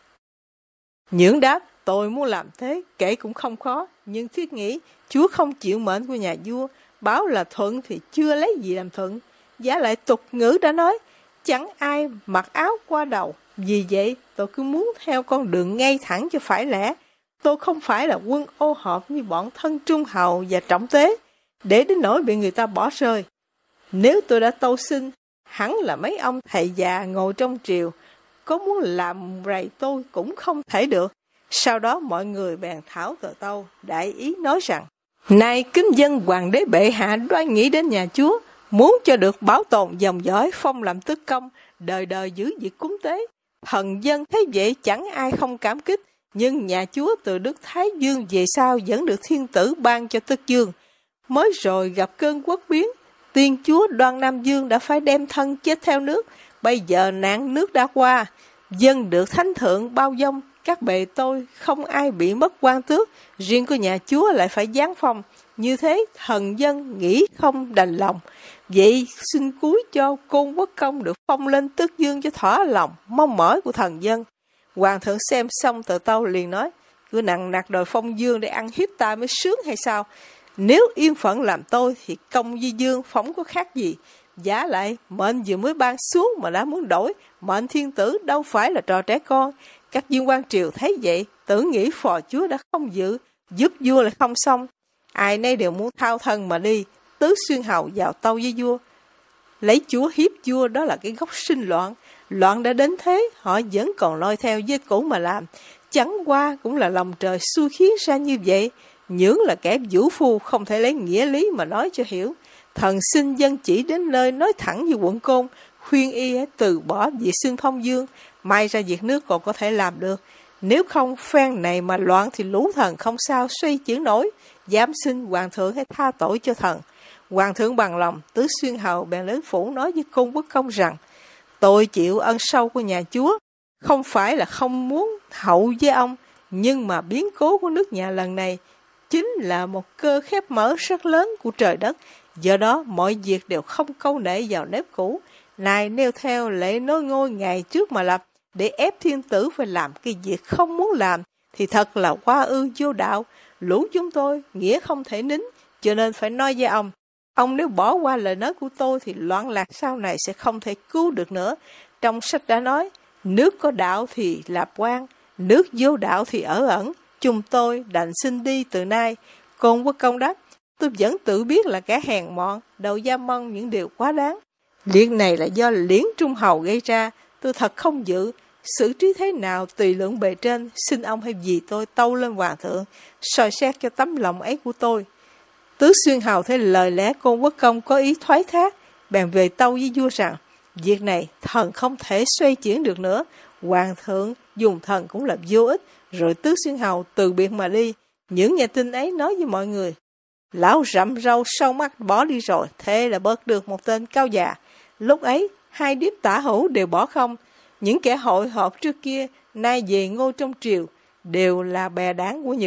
Nhưỡng đáp, tôi muốn làm thế, kể cũng không khó, nhưng thiết nghĩ chúa không chịu mệnh của nhà vua, báo là thuận thì chưa lấy gì làm thuận. Giá lại tục ngữ đã nói, chẳng ai mặc áo qua đầu. Vì vậy, tôi cứ muốn theo con đường ngay thẳng cho phải lẽ. Tôi không phải là quân ô hợp như bọn thân trung hầu và trọng tế, để đến nỗi bị người ta bỏ rơi. Nếu tôi đã tâu xin, hẳn là mấy ông thầy già ngồi trong triều, có muốn làm rầy tôi cũng không thể được. Sau đó mọi người bèn thảo tờ tâu, đại ý nói rằng, nay kính dân hoàng đế bệ hạ đoan nghĩ đến nhà chúa, muốn cho được bảo tồn dòng dõi phong làm tước công, đời đời giữ việc cúng tế. Thần dân thấy vậy chẳng ai không cảm kích, nhưng nhà chúa từ Đức Thái Dương về sau vẫn được thiên tử ban cho tước dương. Mới rồi gặp cơn quốc biến, tiên chúa Đoan Nam Dương đã phải đem thân chết theo nước, bây giờ nạn nước đã qua, dân được thánh thượng bao dung, các bề tôi không ai bị mất quan tước, riêng của nhà chúa lại phải giáng phong. Như thế thần dân nghĩ không đành lòng, vậy xin cúi cho Côn Quốc Công được phong lên tước dương cho thỏa lòng mong mỏi của thần dân. Hoàng thượng xem xong tờ tâu liền nói, cứ nặng nặc đòi phong dương để ăn hiếp ta mới sướng hay sao? Nếu yên phận làm tôi thì công với dương phóng có khác gì. Giá lại mệnh vừa mới ban xuống mà đã muốn đổi, mệnh thiên tử đâu phải là trò trẻ con. Các viên quan triều thấy vậy, tưởng nghĩ phò chúa đã không dự, giúp vua lại không xong. Ai nấy đều muốn thao thân mà đi, Tứ Xuyên Hầu vào tâu với vua. Lấy chúa hiếp vua đó là cái gốc sinh loạn. Loạn đã đến thế, họ vẫn còn lôi theo vết cũ mà làm. Chẳng qua cũng là lòng trời xui khiến ra như vậy. Nhưỡng là kẻ vũ phu, không thể lấy nghĩa lý mà nói cho hiểu. Thần xin dân chỉ đến nơi nói thẳng như quận Côn, khuyên y từ bỏ việc xin phong dương, may ra việc nước còn có thể làm được. Nếu không phen này mà loạn thì lũ thần không sao xoay chuyển nổi. Dám xin hoàng thượng hãy tha tội cho thần. Hoàng thượng bằng lòng, Tứ Xuyên Hầu bèn đến phủ nói với Côn Quốc Công rằng, tôi chịu ân sâu của nhà chúa, không phải là không muốn hậu với ông, nhưng mà biến cố của nước nhà lần này chính là một cơ khép mở rất lớn của trời đất. Do đó mọi việc đều không câu nệ vào nếp cũ. Này nêu theo lễ nối ngôi ngày trước mà lập, để ép thiên tử phải làm cái việc không muốn làm, thì thật là quá ư vô đạo. Lũ chúng tôi nghĩa không thể nín, cho nên phải nói với ông. Ông nếu bỏ qua lời nói của tôi thì loạn lạc sau này sẽ không thể cứu được nữa. Trong sách đã nói, nước có đạo thì lạp quan, nước vô đạo thì ở ẩn. Chúng tôi đành xin đi từ nay. Côn Quốc Công đáp, tôi vẫn tự biết là kẻ hèn mọn, đầu da mong những điều quá đáng. Việc này là do Liễn Trung Hầu gây ra, tôi thật không dự. Xử trí thế nào tùy lượng bề trên, xin ông hay vì tôi tâu lên hoàng thượng, soi xét cho tấm lòng ấy của tôi. Tứ Xuyên Hầu thấy lời lẽ Côn Quốc Công có ý thoái thác, bèn về tâu với vua rằng, việc này thần không thể xoay chuyển được nữa, hoàng thượng dùng thần cũng là vô ích. Rồi Tứ Xuyên Hầu từ biệt mà đi. Những nghe tin ấy nói với mọi người, lão rậm râu sâu mắt bỏ đi rồi, thế là bớt được một tên cao già. Lúc ấy hai điếm tả hữu đều bỏ không. Những kẻ hội họp trước kia nay về ngôi trong triều đều là bè đảng của Nhưỡng.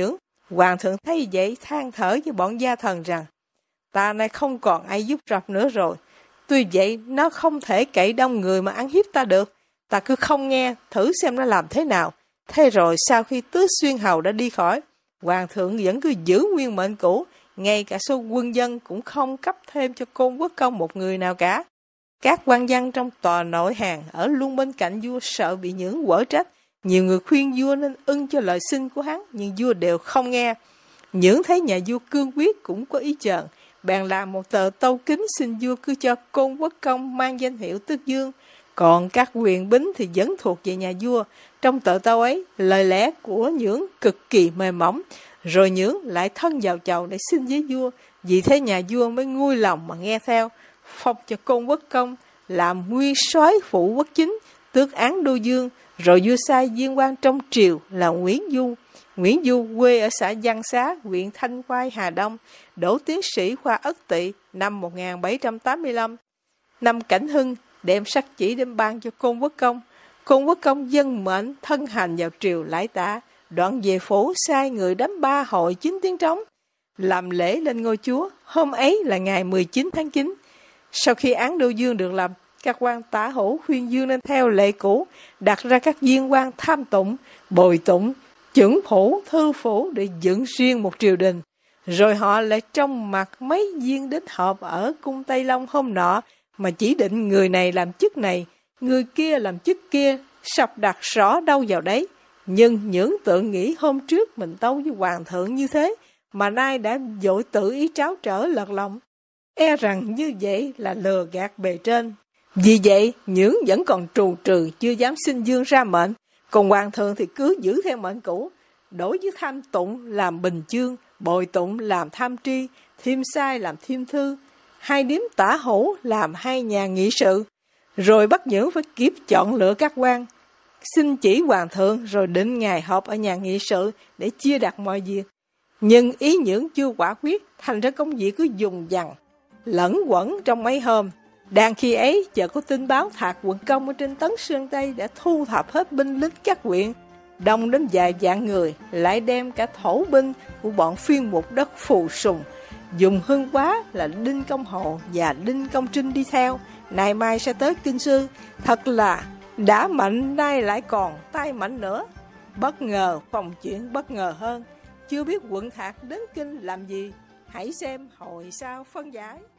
Hoàng thượng thấy vậy than thở với bọn gia thần rằng, ta nay không còn ai giúp rập nữa rồi. Tuy vậy, nó không thể cậy đông người mà ăn hiếp ta được. Ta cứ không nghe, thử xem nó làm thế nào. Thế rồi sau khi Tứ Xuyên Hầu đã đi khỏi, Hoàng thượng vẫn cứ giữ nguyên mệnh cũ, ngay cả số quân dân cũng không cấp thêm cho Côn Quốc Công một người nào cả. Các quan văn trong tòa nội hàng ở luôn bên cạnh vua sợ bị Nhưỡng quở trách. Nhiều người khuyên vua nên ưng cho lời xin của hắn, nhưng vua đều không nghe. Nhưỡng thấy nhà vua cương quyết cũng có ý chờn, bèn làm một tờ tâu kính xin vua cứ cho Côn Quốc Công mang danh hiệu Tước Dương, còn các quyền bính thì vẫn thuộc về nhà vua. Trong tờ tâu ấy, lời lẽ của Nhưỡng cực kỳ mềm mỏng, rồi Nhưỡng lại thân vào chầu để xin với vua, vì thế nhà vua mới nguôi lòng mà nghe theo, phong cho Côn Quốc Công làm nguyên soái phụ quốc chính, tước án đô dương, rồi vua sai viên quan trong triều là Nguyễn Du. Nguyễn Du quê ở xã Văn Xá, huyện Thanh Oai, Hà Đông, đỗ tiến sĩ khoa Ất Tỵ năm một nghìn bảy trăm tám mươi lăm. Năm Cảnh Hưng, đem sắc chỉ đem ban cho Côn Quốc Công. Côn Quốc Công dân mệnh thân hành vào triều lãi tạ, đoạn về phủ sai người đánh ba hội chín tiếng trống, làm lễ lên ngôi chúa. Hôm ấy là ngày mười chín tháng chín. Sau khi án đô dương được làm, các quan tả hữu khuyên dương nên theo lệ cũ, đặt ra các viên quan tham tụng, bồi tụng, chưởng phủ, thư phủ để dựng riêng một triều đình. Rồi họ lại trong mặt mấy viên đến họp ở cung Tây Long hôm nọ, mà chỉ định người này làm chức này, người kia làm chức kia, sắp đặt rõ đâu vào đấy. Nhưng những tự nghĩ hôm trước mình tâu với hoàng thượng như thế, mà nay đã vội tự ý tráo trở lật lòng. E rằng như vậy là lừa gạt bề trên. Vì vậy, Nhưỡng vẫn còn trù trừ, chưa dám xin dương ra mệnh. Còn hoàng thượng thì cứ giữ theo mệnh cũ, đối với tham tụng làm bình chương, bồi tụng làm tham tri, thiêm sai làm thiêm thư, hai điếm tả hữu làm hai nhà nghị sự. Rồi bắt Nhưỡng phải kiếp chọn lựa các quan, xin chỉ hoàng thượng rồi định ngày họp ở nhà nghị sự để chia đặt mọi việc. Nhưng ý Nhưỡng chưa quả quyết, thành ra công việc cứ dùng dằng, lẫn quẩn trong mấy hôm. Đang khi ấy, chợt có tin báo Thạc Quận Công ở trên Tấn Sơn Tây đã thu thập hết binh lính các huyện, đông đến vài vạn người, lại đem cả thổ binh của bọn phiên mục đất Phù Sùng, dùng Hưng Quá là Đinh Công Hồ và Đinh Công Trinh đi theo, nay mai sẽ tới Kinh Sư. Thật là đã mạnh nay lại còn tay mạnh nữa. Bất ngờ phòng chuyện bất ngờ hơn, chưa biết quận Thạc đến Kinh làm gì, hãy xem hồi sau phân giải.